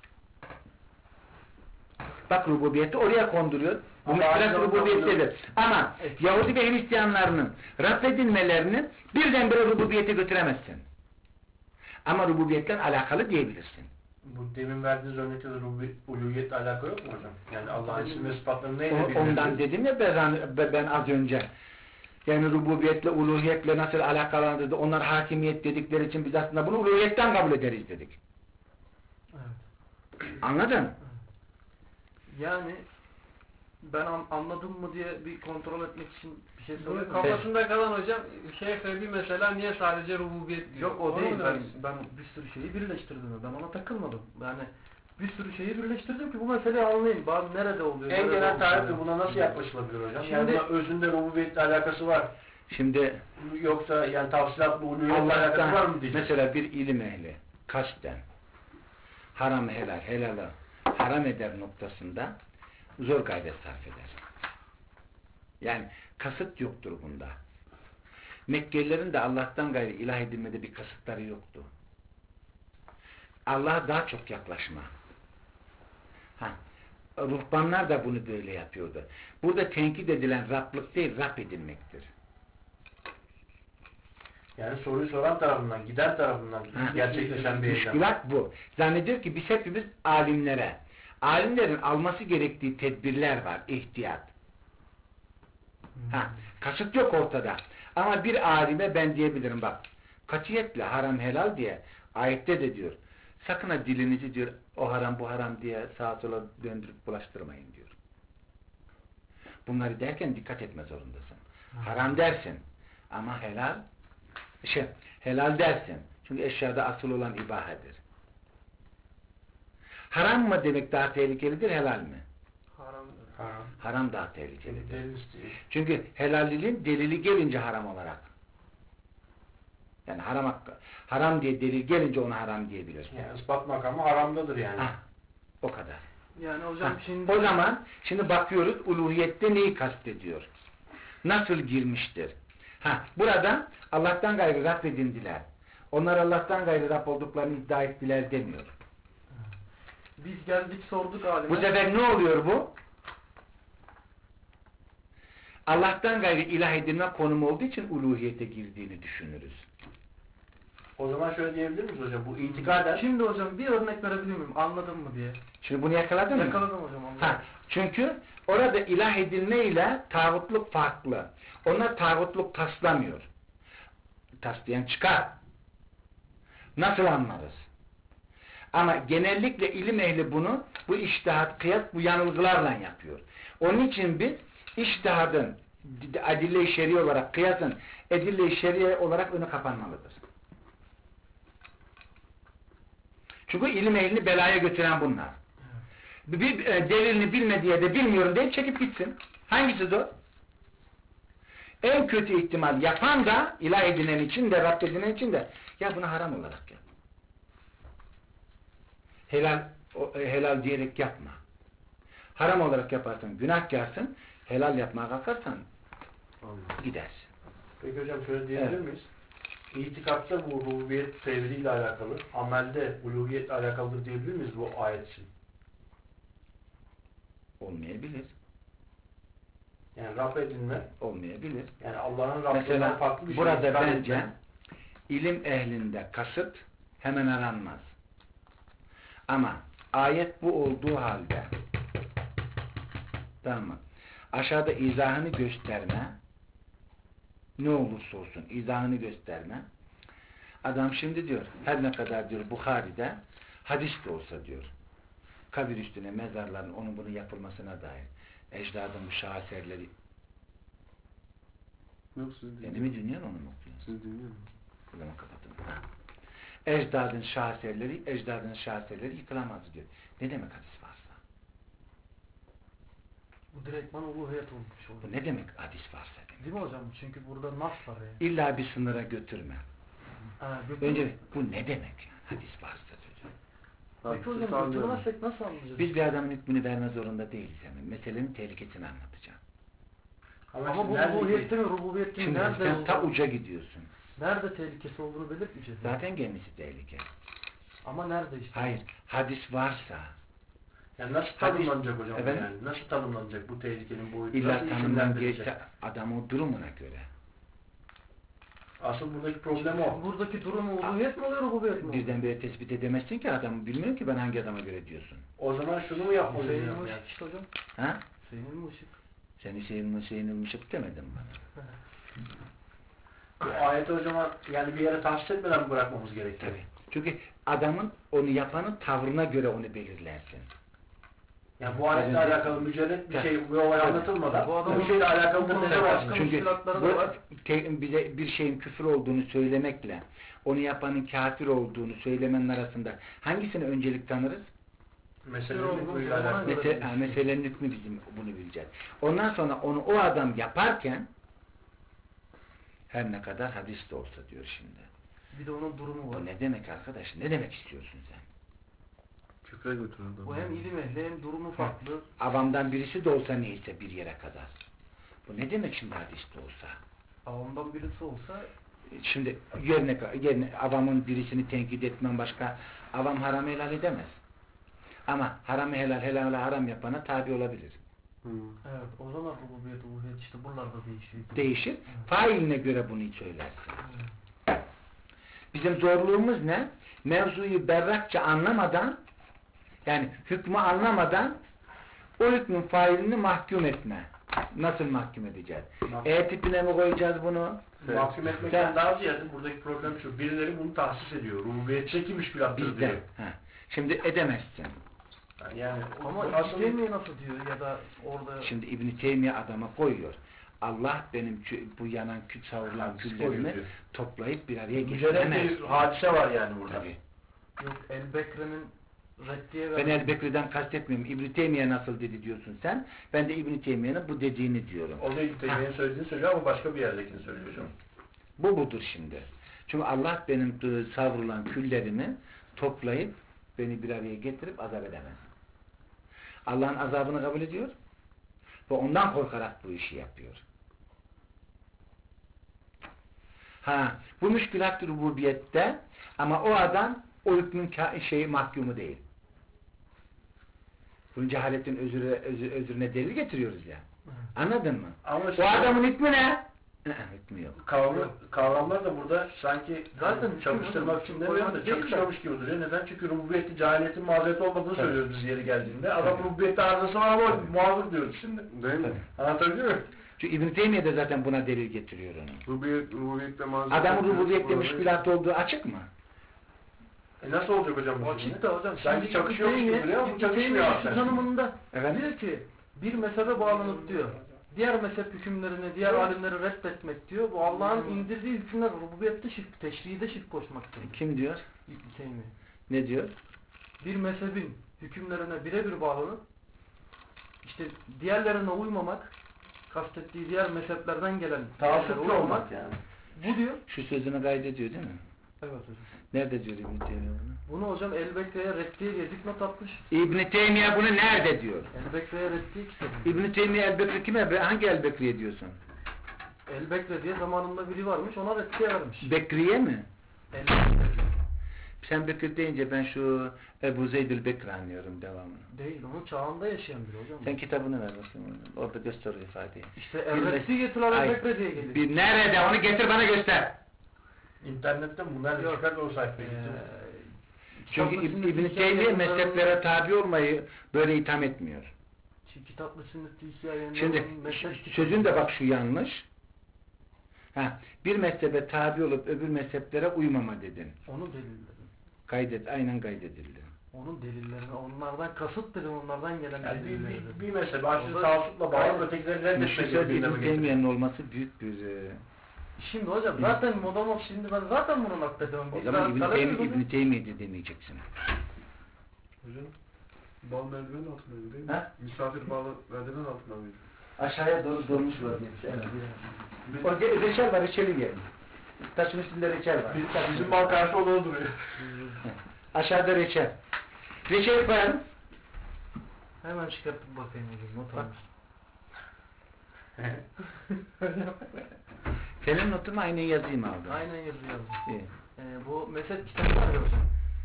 Bak rububiyeti oraya konduruyor. Bu müşkülat rububiyettedir. Ama Yahudi ve Hristiyanlarının raddedilmelerini birdenbire rububiyete götüremezsin. Ama rububiyetten alakalı diyebilirsin. Bu demin verdiğiniz örnekte de uluhiyetle alakalı yok mu hocam? Yani Allah'ın isim ve sıfatlarını neyle bildirdiniz? Ondan dedim ya ben az önce. Yani rububiyetle, uluhiyetle nasıl alakalandırdı? Onlar hakimiyet dedikleri için biz aslında bunu uluhiyetten kabul ederiz dedik. Evet. Anladın? Yani ben anladım mı diye bir kontrol etmek için bir şey Bunun soruyorum. kafasında kalan hocam Şeyh Rebi mesela niye sadece rububiyet diyor? Yok o Onu değil. mu demek Ben bir sürü şeyi birleştirdim. Ben ona takılmadım. Yani bir sürü şeyi birleştirdim ki bu meseleyi anlayayım. Bazı nerede oluyor? En nerede genel oluyor? tarifle buna nasıl yaklaşılabilir hocam? Şimdi- Yani buna özünde rububiyetle alakası var. Şimdi Yoksa yani tafsilatlı uluhiyetle alakası var mı diyeceğiz? mesela bir ilim ehli kasten haram helalı haram eder noktasında zor gayret sarf eder. Yani kasıt yoktur bunda. Mekkelilerin de Allah'tan gayrı ilah edilmede bir kasıtları yoktu. Allah'a daha çok yaklaşma. Ruhbanlar da bunu böyle yapıyordu. Burada tenkit edilen Rablık değil, Rab edilmektir. Yani soruyu soran tarafından, giden tarafından gerçekleşen bir eylem. Müşkülat bu. Zannediyor ki biz hepimiz alimlerin alması gerektiği tedbirler var, ihtiyat. Kasıt yok ortada. Ama bir alime ben diyebilirim bak, katiyetle haram helal diye ayette de diyor, sakın ha dilinizi diyor, o haram bu haram diye sağa sola döndürüp bulaştırmayın diyor. Bunları derken dikkat etme zorundasın. Haram dersin ama helal dersin. Çünkü eşyada asıl olan ibahedir. Haram mı demek daha tehlikelidir, helal mi? Haram. Haram daha tehlikelidir. Delil istiyor. Çünkü helalliliğin delili gelince haram olarak. Yani haram diye delil gelince ona haram diyebilirsin. Yani ispat makamı haramdadır yani. O kadar. Yani hocam şimdi... O zaman şimdi bakıyoruz uluhiyette neyi kastediyor? Nasıl girmiştir? Burada Allah'tan gayrı Rab edindiler. Onlar Allah'tan gayrı Rab olduklarını iddia ettiler demiyor. Biz geldik sorduk alime. Bu sefer ne oluyor bu? Allah'tan gayrı ilah edilme konumu olduğu için uluhiyete girdiğini düşünürüz. O zaman şöyle diyebilir miyiz hocam? Bu itikaden... Şimdi hocam bir örnek verebilir miyim? Anladın mı diye. Şimdi bunu yakaladın mı? Yakaladım hocam. Anladım. Çünkü orada ilah edilme ile tağutluk farklı. Onlar tağutluk taslamıyor. Taslayan çıkar. Nasıl anlarız? Ama genellikle ilim ehli bunu, bu içtihat, kıyas, bu yanılgılarla yapıyor. Onun için biz içtihadın adille-i şer'i olarak, kıyasın edille-i şer'i olarak önü kapanmalıdır. Çünkü ilim ehlini belaya götüren bunlar. Bir delilini bilmediği de bilmiyorum deyip çekip gitsin. Hangisi de o? En kötü ihtimal yapan da ilah edinen için de Rab edinen için de ya bunu haram olarak yap. Helal diyerek yapma. Haram olarak yaparsan günahkarsın, helal yapmaya kalkarsan gidersin. Peki hocam şöyle diyebilir miyiz? İtikatta bu rububiyet tevhidiyle ile alakalı, amelde uluhiyetle alakalıdır diyebilir miyiz bu ayet için? Olmayabilir. Yani Rab edinme, Olmayabilir. yani Allah'ın Rabb'inden Mesela farklı bir şey burada itikad bence etme. ilim ehlinde kasıt hemen aranmaz. Ama ayet bu olduğu halde, tamam mı? Aşağıda izahını gösterme, ne olursa olsun izahını gösterme. Adam şimdi diyor, her ne kadar diyor Bukhari'de hadis de olsa diyor, kabir üstüne mezarların onun bunu yapılmasına dair ecdadın bu şaheserleri. Yok siz Beni dinliyorum. mi dinliyorsun onu mu okuyorsun? Siz dinliyorum. O zaman kapattım. Ha. Ecdadın şaheserleri yıkılamaz diyor. Ne demek hadis varsa? Bu direktman uluhiyet olmuş Bu oldu. ne demek hadis varsa demek? Değil mi hocam? Çünkü burada nas var yani. İlla bir sınıra götürme. Götür. Önce bu ne demek yani? Hadis varsa diyor. Peki Hadisi hocam sağlıyorum. götürmezsek nasıl anlayacağız? Biz bir adamın hükmünü verme zorunda değiliz hemen. Meselenin tehlikesini anlatacağım. Ama bu nerede uluhiyette mi, rububiyette mi? Şimdi Nerede, sen ta uca gidiyorsun. nerede tehlikesi olduğunu belirtmeyeceğiz. yani. Zaten kendisi tehlike. Ama nerede işte? Hayır. Hadis varsa Yani nasıl Hadis- tanımlanacak hocam? Efendim? Yani nasıl tanımlanacak bu tehlikenin boyutu? illa Nasıl tanımdan isimlendirilecek? geçse adam o durumuna göre. Asıl buradaki problem o. Buradaki durumu uluhiyet mi oluyor, rububiyet mi oluyor? Birdenbire tespit edemezsin ki adamı. Bilmiyorum ki ben hangi adama göre diyorsun. O zaman şunu mu yapmalıyız? Hüseyin Yani? Mışık işte hocam. Ha? Hüseyin Mışık. Sen Hüseyin Mışık demedin bana. Bu ayeti o zaman yani bir yere tahsis etmeden mi bırakmamız gerekiyor? Tabii. Çünkü adamın onu yapanın tavrına göre onu belirlersin. Yani bu ayetle Evet. alakalı mücerret bir Tabii. şey, bir olay Tabii. anlatılmadan Bu adamın- bu şeyle alakalı bu da ne konuda var? başka Çünkü müşkilatları da bu var. bize bir şeyin küfür olduğunu söylemekle onu yapanın kafir olduğunu söylemenin arasında hangisine öncelik tanırız? Meselenin hükmüyle alakalı. Meselenin hükmü bizim bunu bileceğiz. Ondan sonra onu o adam yaparken her ne kadar hadis de olsa diyor şimdi. Bir de onun durumu var. Bu ne demek arkadaş? Ne demek istiyorsun sen? Küfre götürür adam. Bu hem ilim ehli hem durumu farklı. Avamdan birisi de olsa neyse bir yere kadar. Bu ne demek şimdi hadis de olsa? Avamdan birisi olsa Şimdi yerine avamın birisini tenkit etmem başka. Avam haram helal edemez. Ama haram helal, helal haram yapana tabi olabilir. Hı. evet o zaman rububiyet, uluhiyet işte buralarda değişiyor. Değişir. Failine göre bunu söylersin. Bizim zorluğumuz ne? Mevzuyu berrakça anlamadan, yani hükmü anlamadan o hükmün failini mahkum etme. Nasıl mahkum edeceğiz? E tipine mi koyacağız bunu? Mahkum etmekten daha ziyade buradaki problem şu. Birileri bunu tahsis ediyor. Rububiyetçi kim müşkülattır diyor. Bizden. Ha. Şimdi edemezsin. Yani Ama asıl İbn-i nasıl diyor ya da orada Şimdi İbn-i Teymiye adama koyuyor. Allah benim bu yanan savurulan Hadis küllerimi koyuyor diyor. toplayıp bir araya mücerret getiremez. bir hadise var yani burada. Tabii. yok El-Bekre'nin reddiye Ben verdiği El-Bekri'den kastetmiyorum. İbn-i Teymiye nasıl dedi diyorsun sen. Ben de İbn-i Teymiye'nin bu dediğini diyorum. O da İbn-i söylediğini söylüyor ama başka bir yerdekini söylüyor hocam. Bu budur şimdi. Çünkü Allah benim savrulan küllerimi toplayıp beni bir araya getirip azap edemez. Allah'ın azabını kabul ediyor ve ondan korkarak bu işi yapıyor. Ha, bu müşkülat-ı rububiyette ama o adam o hükmün mahkumu değil. Bunun cehaletin özrüne delil getiriyoruz ya. Anladın mı? Ama O adamın hükmü ne? Hükmü yok. Kavramlar da burada sanki Zaten çalıştırmak için koymak demiyorum da değil çalışıyormuş gibi duruyor. Neden? Çünkü rububiyeti cehaletin mazeret olmadığını Tabii. söylüyoruz biz yeri geldiğinde. Adam Tabii. rububiyette arızası var ama muazır diyoruz şimdi. Değil mi? Tabii. Anlatabiliyor muyum? Çünkü İbn-i Teymiye de zaten buna delil getiriyor onu. Rububiyette mazeret. Adamın rububiyette müşkülat olduğu açık mı? Nasıl olacak hocam bu açık şimdi? da hocam. Sanki şimdi çakışıyormuş gibi İbn-i duruyor ama Teymiye- çakışmıyor İbn-i aslında. Teymiye şu tanımında Evet. diyor ki bir mezhebe bağlanıp diyor. Diğer mezhep hükümlerini, diğer alimleri reddetmek diyor. Bu Allah'ın indirdiği hükümler rububiyette şirk, teşrihide şirk koşmaktır. Kim diyor? İbn-i Teymiye. Ne diyor? Bir mezhebin hükümlerine birebir bağlanıp işte diğerlerine uymamak, kastettiği diğer mezheplerden gelen Taassupçu olmak yani. Bu diyor. Şu sözünü kaydediyor değil mi? Evet hocam. Nerede diyor İbn-i Teymiye bunu? Bunu hocam El-Bekre'ye reddiye diye dipnot atmış. İbn-i Teymiye bunu nerede diyor? El-Bekre'ye reddiye kitabı. İbn-i Teymiye El-Bekri kime? Hangi El-Bekri'ye diyorsun? El-Bekre diye zamanında biri varmış, ona reddiye vermiş. Bekriye mi? El-Bekre. Sen Bekir deyince ben şu Ebu Zeydül Bekir anlıyorum devamını. Değil, onun çağında yaşayan biri hocam. Sen kitabını ver bakayım. Orada göster o ifadeyi. İşte Erretsi getirilen Bekre diye geliyor. Bir nerede? Onu getir bana göster. İnternette bunlar Yok. çıkar da o sayfaya Ee, gideceğiz. Çünkü kitaplı sünnet İbn-i hikaye Teymiye yazılarının- mezheplere tabi olmayı böyle itham etmiyor. Kitaplı sünnet hikayenin Şimdi sözün de bak şu yanlış. Bir mezhebe tabi olup öbür mezheplere uymama dedin. onun delilleri. Aynen kaydedildi. Onun delillerini, onlardan kasıt dedim, onlardan gelen Yani delilleri dedim. bir mezhebe aşırı Orada- taassupla bağlı ötekileri Şu reddetmek söz gündeme İbn-i getiriyor. Teymiye'nin olması büyük bir... Şimdi hocam zaten Modamov şimdi ben zaten bunu naklediyorum. O Biz zaman daha talep ediyoruz. İbn-i Teymiye de demeyeceksin. Hocam, bal merdivenin altındaydı değil mi? Ha? Misafir bağlı merdivenin altında mıydı? Aşağıya doğru dolmuş vaziyette. Evet. O reçel var, reçeli gelin. Taşın üstünde reçel var. Bizim bal karşı odada duruyor. Aşağıda reçel. Reçeli koyalım. Hemen çıkartıp bakayım hocam, not Bak. almıştım. Senin notun aynen yazayım abi. Aynen yazı yazdım. İyi. Bu mezhep kitabı var ya hocam.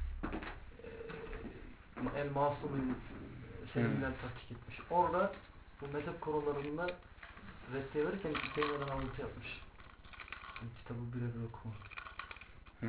El Masum'un Selimler tahkik etmiş. Orada bu mezhep konularında reddiye verirken iki kelimeden alıntı yapmış. Bu kitabı birebir okuma. Hı.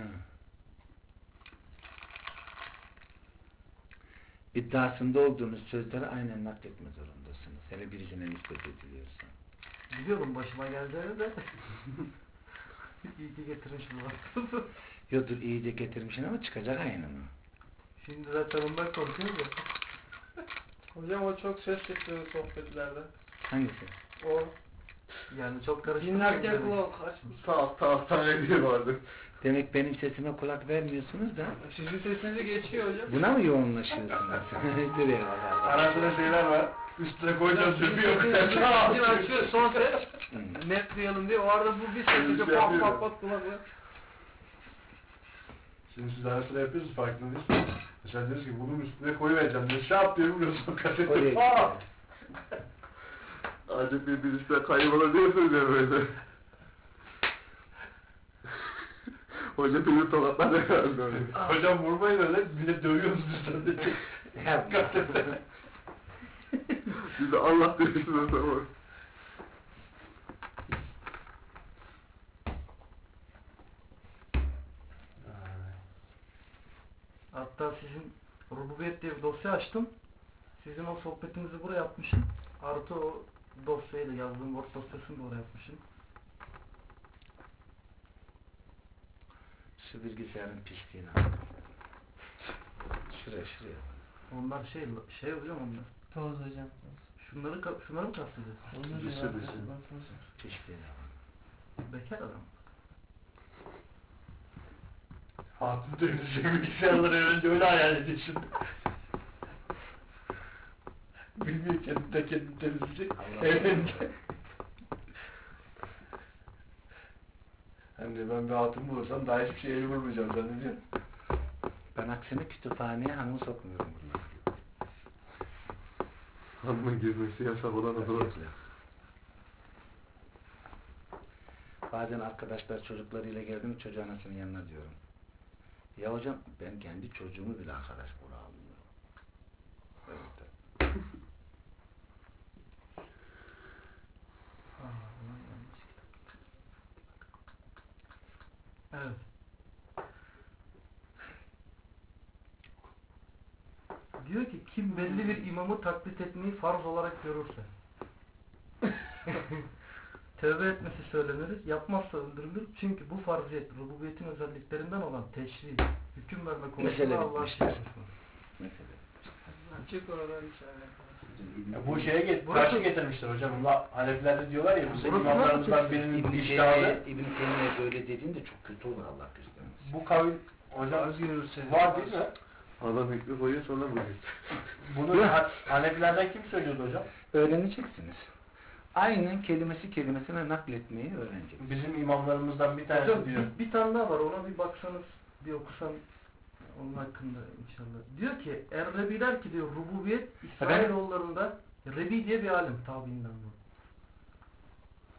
İddiasında olduğunuz sözleri aynen nakletme zorundasınız. Hele birisine nispet ediliyorsa. Biliyorum başıma geleceğini de. İyi ki getirmişim aslında. Yodur iyi de getirmişsin ama çıkacak aynen o. Şimdi zaten ondan korkuyorum ya. Hocam o çok ses çıkıyor sohbetlerde. Hangisi? O Yani çok karışık. dinlerken kulak açmış. Ta ediyor vardı. Demek benim sesime kulak vermiyorsunuz da Sizin sesinizi geçiyor hocam. buna mı yoğunlaşıyorsunuz? Dur ya. Ara sıra şeyler var. Üstüne koyacağız sürüyor. Sizin açıyor son ses. Hı. Net duyalım diye. O arada bu bir sesiyle pat pat pat kulakla. Şimdi siz ara sıra yapıyorsunuz farkında değilsiniz. Mesela diyoruz ki bunun üstüne koyuvereceğim diye şap diye vuruyorsun kaseti. Oraya Aa! Azıcık bir birisine kaybola diyorsunuz ya böyle. Hoca beni tokatladı herhalde öyle. Hocam vurmayın öyle. Bir de dövüyorsunuz sadece. Kasete. Siz de Allah diyorsunuz ama. Hatta sizin Rububiyet diye bir dosya açtım. Sizin o sohbetinizi buraya atmışım. Artı o dosyayı da yazdığım Word dosyasını da oraya atmışım. Şu bilgisayarın pisliğine. Şuraya. Onlar şey hocam onlar. Toz hocam. Şunları mı kastediyorsun? Dışı. Pisliğine. Bekar adam. Hatun temizleyecek bilgisayarları önce öyle hayal edin şimdi. Bilmiyor kendini temizleyecek. Evlenince. Hem de ben bir hatun bulursam daha hiçbir şey eli vurmayacağım zannediyorum. Ben aksine kütüphaneye hanımı sokmuyorum bunlar. Hanımın girmesi yasak olan o zaman. Bazen arkadaşlar çocuklarıyla geldi mi çocuğu anasının yanına diyorum. Ya hocam ben kendi çocuğumu bile arkadaş bulamıyorum. Evet. Evet. Diyor ki kim belli bir imamı taklit etmeyi farz olarak görürse tövbe etmesi söylenir, yapmazsa öldürülür. Çünkü bu farziyet rububiyetin özelliklerinden olan teşri, hüküm verme Mesele konusunda Allah'a bitmiştir. şirk koşmaz. Mesela. Çık oradan içeri. Ya bu şeye Burası- karşı getirmişler hocam. Bunlar Hanefiler diyorlar ya bu senin Burası imamlarımızdan nasıl birinin İbn-i iştihadi. Teymiye böyle dediğinde çok kötü olur Allah göstermesin. Bu kavil hocam var değil mi? Adam hükmü koyuyor sonra vuruyor. Bunu Hanefilerden kim söylüyordu hocam? Öğreneceksiniz. Aynen kelimesine nakletmeyi öğreneceksiniz. Bizim imamlarımızdan bir tanesi Hocam diyor. bir tane daha var, ona bir baksanız, bir okusan onun hakkında inşallah. Diyor ki Errebi der ki diyor rububiyet İsrailoğullarında, Rebi diye bir alim tabiinden bu.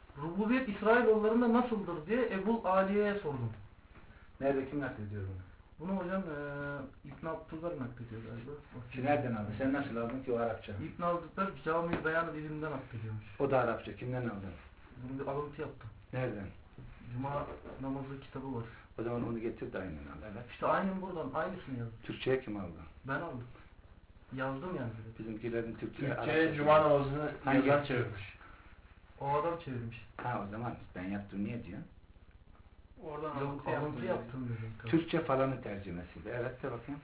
Rububiyet İsrailoğullarında nasıldır diye Ebul Aliye'ye sordum. Nerede kim naklediyor bunu? Bunu hocam İbn Abdülbar naklediyor galiba. Nereden aldın? Sen nasıl aldın ki o Arapça? İbn Abdülbar Cami-i Beyan ilimden naklediyormuş. O da Arapça. Kimden aldın? Bunu bir alıntı yaptım. Nereden? Cuma namazı kitabı var. O zaman onu getir de aynen al. Evet. İşte aynen buradan aynısını yazdım. Türkçe'ye kim aldı? Ben aldım. Yazdım yani direkt. Bizimkilerin Türkçe Türkçe'ye Cuma namazını Hangi? yazan çevirmiş. O adam çevirmiş. Ha o zaman ben yaptım niye diyorsun? Oradan Yok alıntı alıntı yaptım dedim. Türkçe falanın tercümesiydi. Evet de bakayım.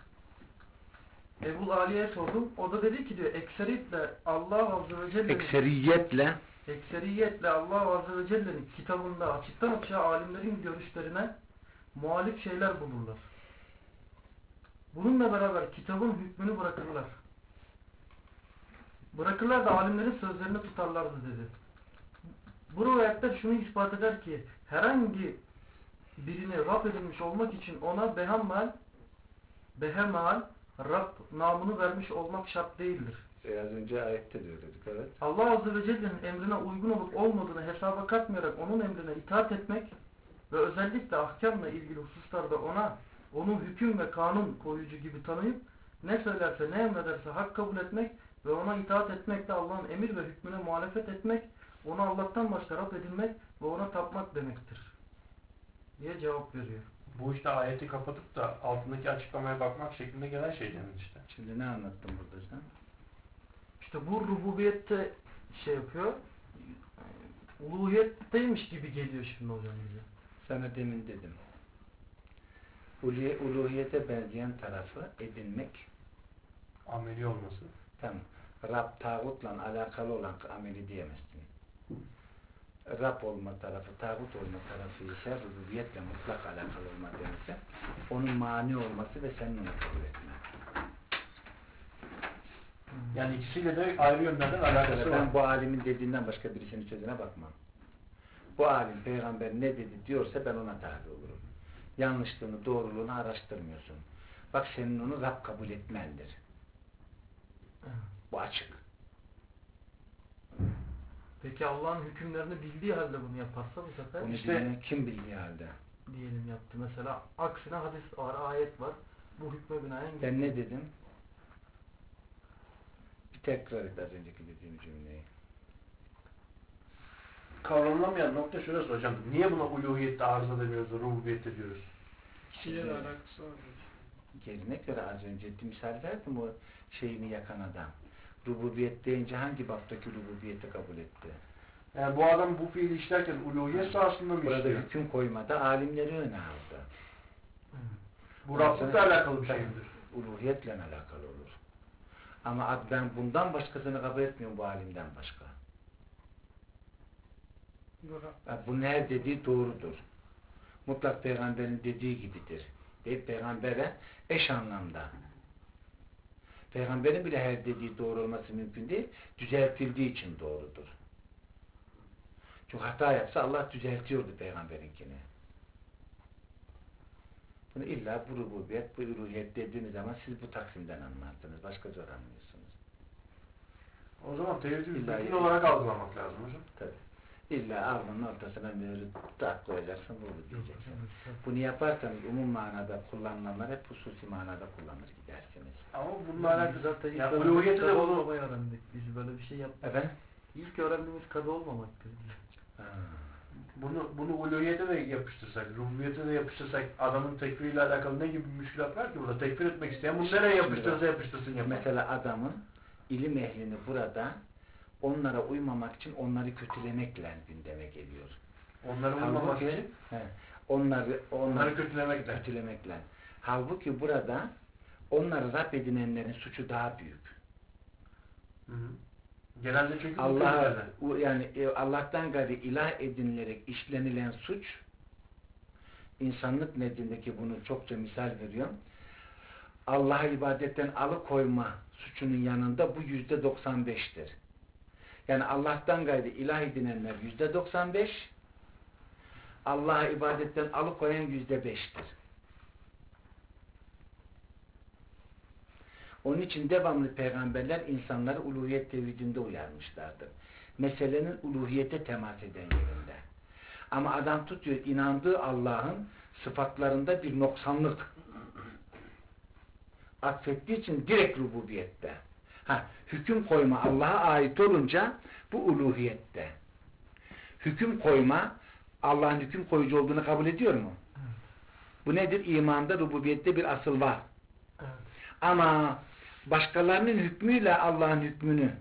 Ebu Ali'ye sordum. O da dedi ki diyor ekseriyetle Allah Azze ve Celle'nin Ekseriyetle Allah Azze ve Celle'nin kitabında açıktan açığa alimlerin görüşlerine muhalif şeyler bulurlar. Bununla beraber kitabın hükmünü bırakırlar. Bırakırlar da alimlerin sözlerini tutarlardı dedi. Bu rivayetler şunu ispat eder ki herhangi birini Rab edilmiş olmak için ona behemal Rab namını vermiş olmak şart değildir. Az önce ayette de öyle dedik. Evet. Allah Azze ve Celle'nin emrine uygun olup olmadığını hesaba katmayarak onun emrine itaat etmek ve özellikle ahkamla ilgili hususlarda onun hüküm ve kanun koyucu gibi tanıyıp ne söylerse ne emrederse hak kabul etmek ve ona itaat etmekle Allah'ın emir ve hükmüne muhalefet etmek, ona Allah'tan başka Rab edinmek ve ona tapmak demektir diye cevap veriyor. Bu işte ayeti kapatıp da altındaki açıklamaya bakmak şeklinde gelen şey demin işte. Şimdi ne anlattın burada sen? İşte bu rububiyette şey yapıyor, uluhiyetteymiş gibi geliyor şimdi hocam bize. Sana demin dedim. Uluhiyete benzeyen tarafı edinmek. Ameli olması. Tamam. Rab tağutla alakalı olan ameli diyemezsin. Rab olma tarafı, tağut olma tarafı ise rububiyetle mutlak alakalı olma denirse onun mani olması ve senin onu kabul etmen. Yani ikisiyle de ayrı yönlerden alakası var. Ben bu alimin dediğinden başka birisinin sözüne bakmam. Bu alim peygamber ne dedi diyorsa ben ona tabi olurum. Yanlışlığını, doğruluğunu araştırmıyorsun. Bak senin onu Rab kabul etmendir. Bu açık. Peki Allah'ın hükümlerini bildiği halde bunu yaparsa bu sefer Bunu işte kim bildiği halde? diyelim yaptı. Mesela aksine hadis var, ayet var. Bu hükme binaen Ben ne dedim? Bir tekrar et az önceki dediğim cümleyi. Kavranılamayan nokta şurası hocam. Niye buna uluhiyette arıza demiyoruz da rububiyette diyoruz? Kişiyle de alakası var. Yerine göre az önce misal verdim o şeyini yakan adam. Rububiyet deyince hangi baptaki rububiyeti kabul etti? Yani bu adam bu fiili işlerken uluhiyet sahasında mı Burada işliyor? hüküm koymada alimleri öne aldı. Bu Rablıkla alakalı bir şey midir? Uluhiyetle alakalı olur. Ama ben bundan başkasını kabul etmiyorum bu alimden başka. Bunun her dediği doğrudur. Mutlak peygamberin dediği gibidir. Deyip peygambere eş anlamda. Peygamberin bile her dediği doğru olması mümkün değil. Düzeltildiği için doğrudur. Çünkü hata yapsa Allah düzeltiyordu peygamberinkini. Bunu illa bu rububiyet, bu uluhiyet dediğiniz zaman siz bu taksimden anlarsınız. Başka zor anlıyorsunuz. O zaman tevhid-i İlla müstakil olarak algılamak lazım hocam. Tabii. İlla alnının ortasına mührü tak koyacaksın, bunu diyeceksin. Bunu yaparsanız umum manada kullanılanlar hep hususi manada kullanır gidersiniz. Ama bununla alakalı Biz zaten ilk yani öğrendiğimiz uluhiyeti de kadı bunu olmamayı öğrendik. Biz böyle bir şey yapmadık. Efendim? İlk öğrendiğimiz kadı olmamaktır. bunu uluhiyete de yapıştırsak, rububiyete de yapıştırsak adamın tekfiriyle alakalı ne gibi bir müşkülat var ki burada? Tekfir etmek isteyen bunu nereye yapıştırırsa yapıştırsın yapar. Mesela adamın ilim ehlini burada onlara uymamak için onları kötülemekle gündeme geliyor. Onlara uymamak Halbuki, için onları kötülemekle. kötülemekle. Halbuki burada onları Rab edinenlerin suçu daha büyük. Hı hı. Genelde çünkü Allah'tan gayrı ilah edinilerek işlenilen suç, insanlık nezdindeki bunu çokça misal veriyorum. Allah'a ibadetten alıkoyma suçunun yanında bu %95'tir. Yani Allah'tan gayrı ilah edinenler %95, Allah'a ibadetten alıkoyan %5'tir. Onun için devamlı peygamberler insanları uluhiyet tevhidinde uyarmışlardır. Meselenin uluhiyete temas eden yerinde. Ama adam tutuyor inandığı Allah'ın sıfatlarında bir noksanlık atfettiği için direkt rububiyette. Hüküm koyma Allah'a ait olunca bu uluhiyette. Hüküm koyma Allah'ın hüküm koyucu olduğunu kabul ediyor mu? Evet. Bu nedir? İmanda, rububiyette bir asıl var. Evet. Ama başkalarının hükmüyle Allah'ın hükmünü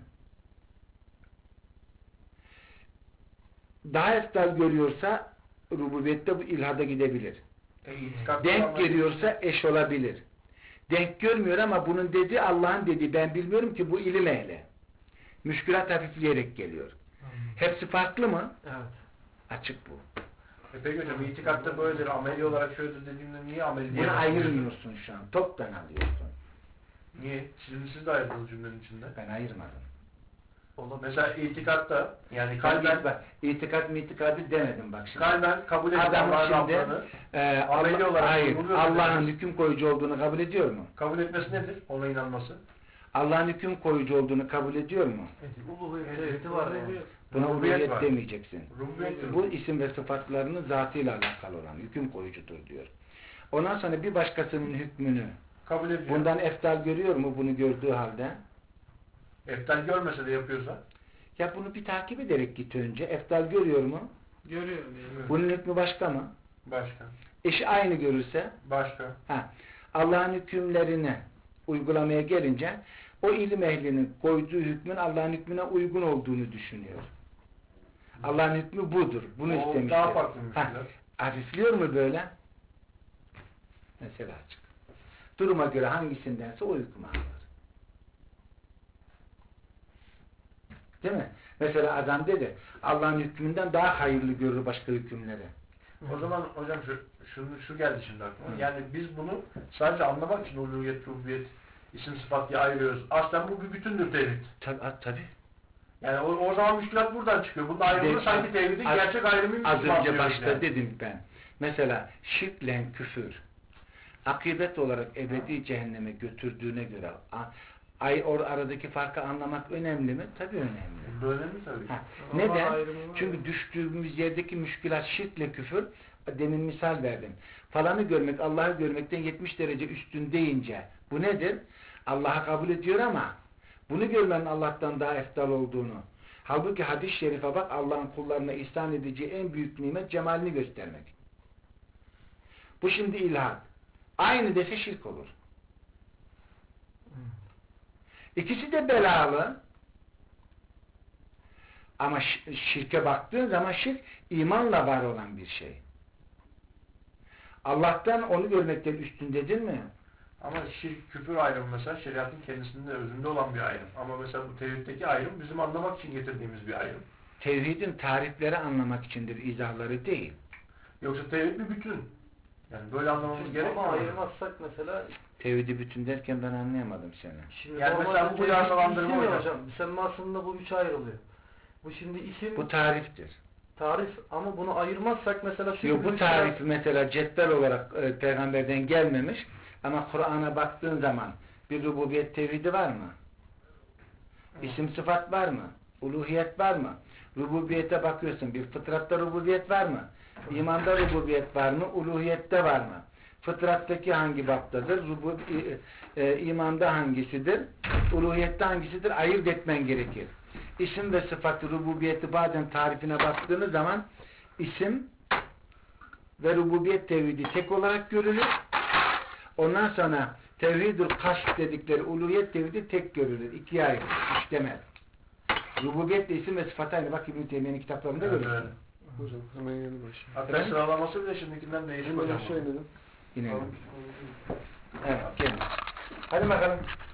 daha eftal görüyorsa rububiyette bu ilhada gidebilir. Denk geliyorsa eş olabilir. Denk görmüyor ama bunun dediği Allah'ın dediği ben bilmiyorum ki bu ilim ehli. Müşkülat hafifleyerek geliyor. Hepsi farklı mı? Evet. Açık bu. Peki hocam itikatta böyledir, ameli olarak şöyledir dediğimde niye ameli diye Bunu ayırmıyorsun şu an. Toptan alıyorsun. Niye? Siz de ayrıldınız cümlenin içinde. Ben ayırmadım. Mesela itikatta yani kalben İtikadı demedim bak şimdi. kalben kabul edip Adamın Allah'ın şimdi laflarını ameli olarak hayır, uyguluyor Allah'ın dediniz. hüküm koyucu olduğunu kabul ediyor mu? Kabul etmesi nedir? Ona inanması. Allah'ın hüküm koyucu olduğunu kabul ediyor mu? Uluhiyet tevhidi var yani. Buna Rububiyet uluhiyet var. demeyeceksin. Rububiyet Bu isim ve sıfatlarının zatıyla alakalı olan hüküm koyucudur diyor. Ondan sonra bir başkasının hükmünü kabul ediyor. bundan eftal görüyor mu bunu gördüğü halde? Eftal görmese de yapıyorsa Ya bunu bir takip ederek git önce. Eftal görüyor mu? Görüyor. Bunun hükmü başka mı? başka. Eşi aynı görürse Başka. Allah'ın hükümlerini uygulamaya gelince o ilim ehlinin koyduğu hükmün Allah'ın hükmüne uygun olduğunu düşünüyor. Allah'ın hükmü budur. Bunu O istemiştir. daha farklı müşkülat. Hafifliyor mu böyle? Mesela açık. Duruma göre hangisindense o hükmü alır. Değil mi? Mesela adam dedi Allah'ın hükmünden daha hayırlı görür başka hükümleri. O zaman hocam şu geldi şimdi aklıma. Yani biz bunu sadece anlamak için uluhiyet, rububiyet, isim sıfat diye ayırıyoruz. Aslen bu bir bütündür tevhid. Tabii. Yani o zaman müşkülat buradan çıkıyor. Bunun ayrımı sanki tevhidin gerçek ayrımıymış Az gibi önce anlıyoruz başta yani. dedim ben. Mesela şirkle küfür akıbet olarak ebedi cehenneme götürdüğüne göre aradaki farkı anlamak önemli mi? Tabii önemli. Bu da önemli tabii. Neden? Çünkü düştüğümüz yerdeki müşkülat şirkle küfür, demin misal verdim. Falanı görmek Allah'ı görmekten 70 derece üstün deyince bu nedir? Allah'ı kabul ediyor ama bunu görmenin Allah'tan daha eftal olduğunu. Halbuki hadis-i şerife bak Allah'ın kullarına ihsan edeceği en büyük nimet cemalini göstermek. Bu şimdi ilhad. Aynı dese şirk olur. İkisi de belalı. Ama şirke baktığın zaman şirk imanla var olan bir şey. Allah'tan onu görmekten üstündedir mi? Ama şirk, küfür ayrımı mesela şeriatın kendisinde özünde olan bir ayrım. Ama mesela bu tevhiddeki ayrım bizim anlamak için getirdiğimiz bir ayrım. Tevhidin tarifleri anlamak içindir, izahları değil. Yoksa tevhid bir bütün. Yani böyle anlamamız gerekmiyor. Ama ayırmazsak mesela Tevhidi bütün derken ben anlayamadım seni. şimdi Yani mesela bu normalde yargılandırma isim ya hocam. hocam. Müsemmasında bu üçe ayrılıyor. Bu şimdi isim, Bu tariftir. tarif ama bunu ayırmazsak mesela şu Yok, bu üç tarifi mesela cetvel olarak peygamberden gelmemiş ama Kur'an'a baktığın zaman bir rububiyet tevhidi var mı? İsim sıfat var mı? Uluhiyet var mı? Rububiyete bakıyorsun. Bir fıtratta rububiyet var mı? İmanda rububiyet var mı? Uluhiyette var mı? Fıtrattaki hangi baptadır? İmanda hangisidir? Uluhiyette hangisidir? Ayırt etmen gerekir. İsim ve sıfatı, rububiyeti bazen tarifine baktığınız zaman isim ve rububiyet tevhidi tek olarak görülür. Ondan sonra tevhidül kasb dedikleri uluhiyet tevhidi tek görülür. İkiye ayrılır. İşlemez. Rububiyetle isim ve sıfat aynı. Bak İbn-i Teymiye'nin kitaplarında Evet, görürsün. öyle. Hocam hemen yanı başı. Hatta sıralaması bile şimdikinden değişik Hemen hocam. aşağı inelim. Yine. Evet, gelin. Hadi bakalım.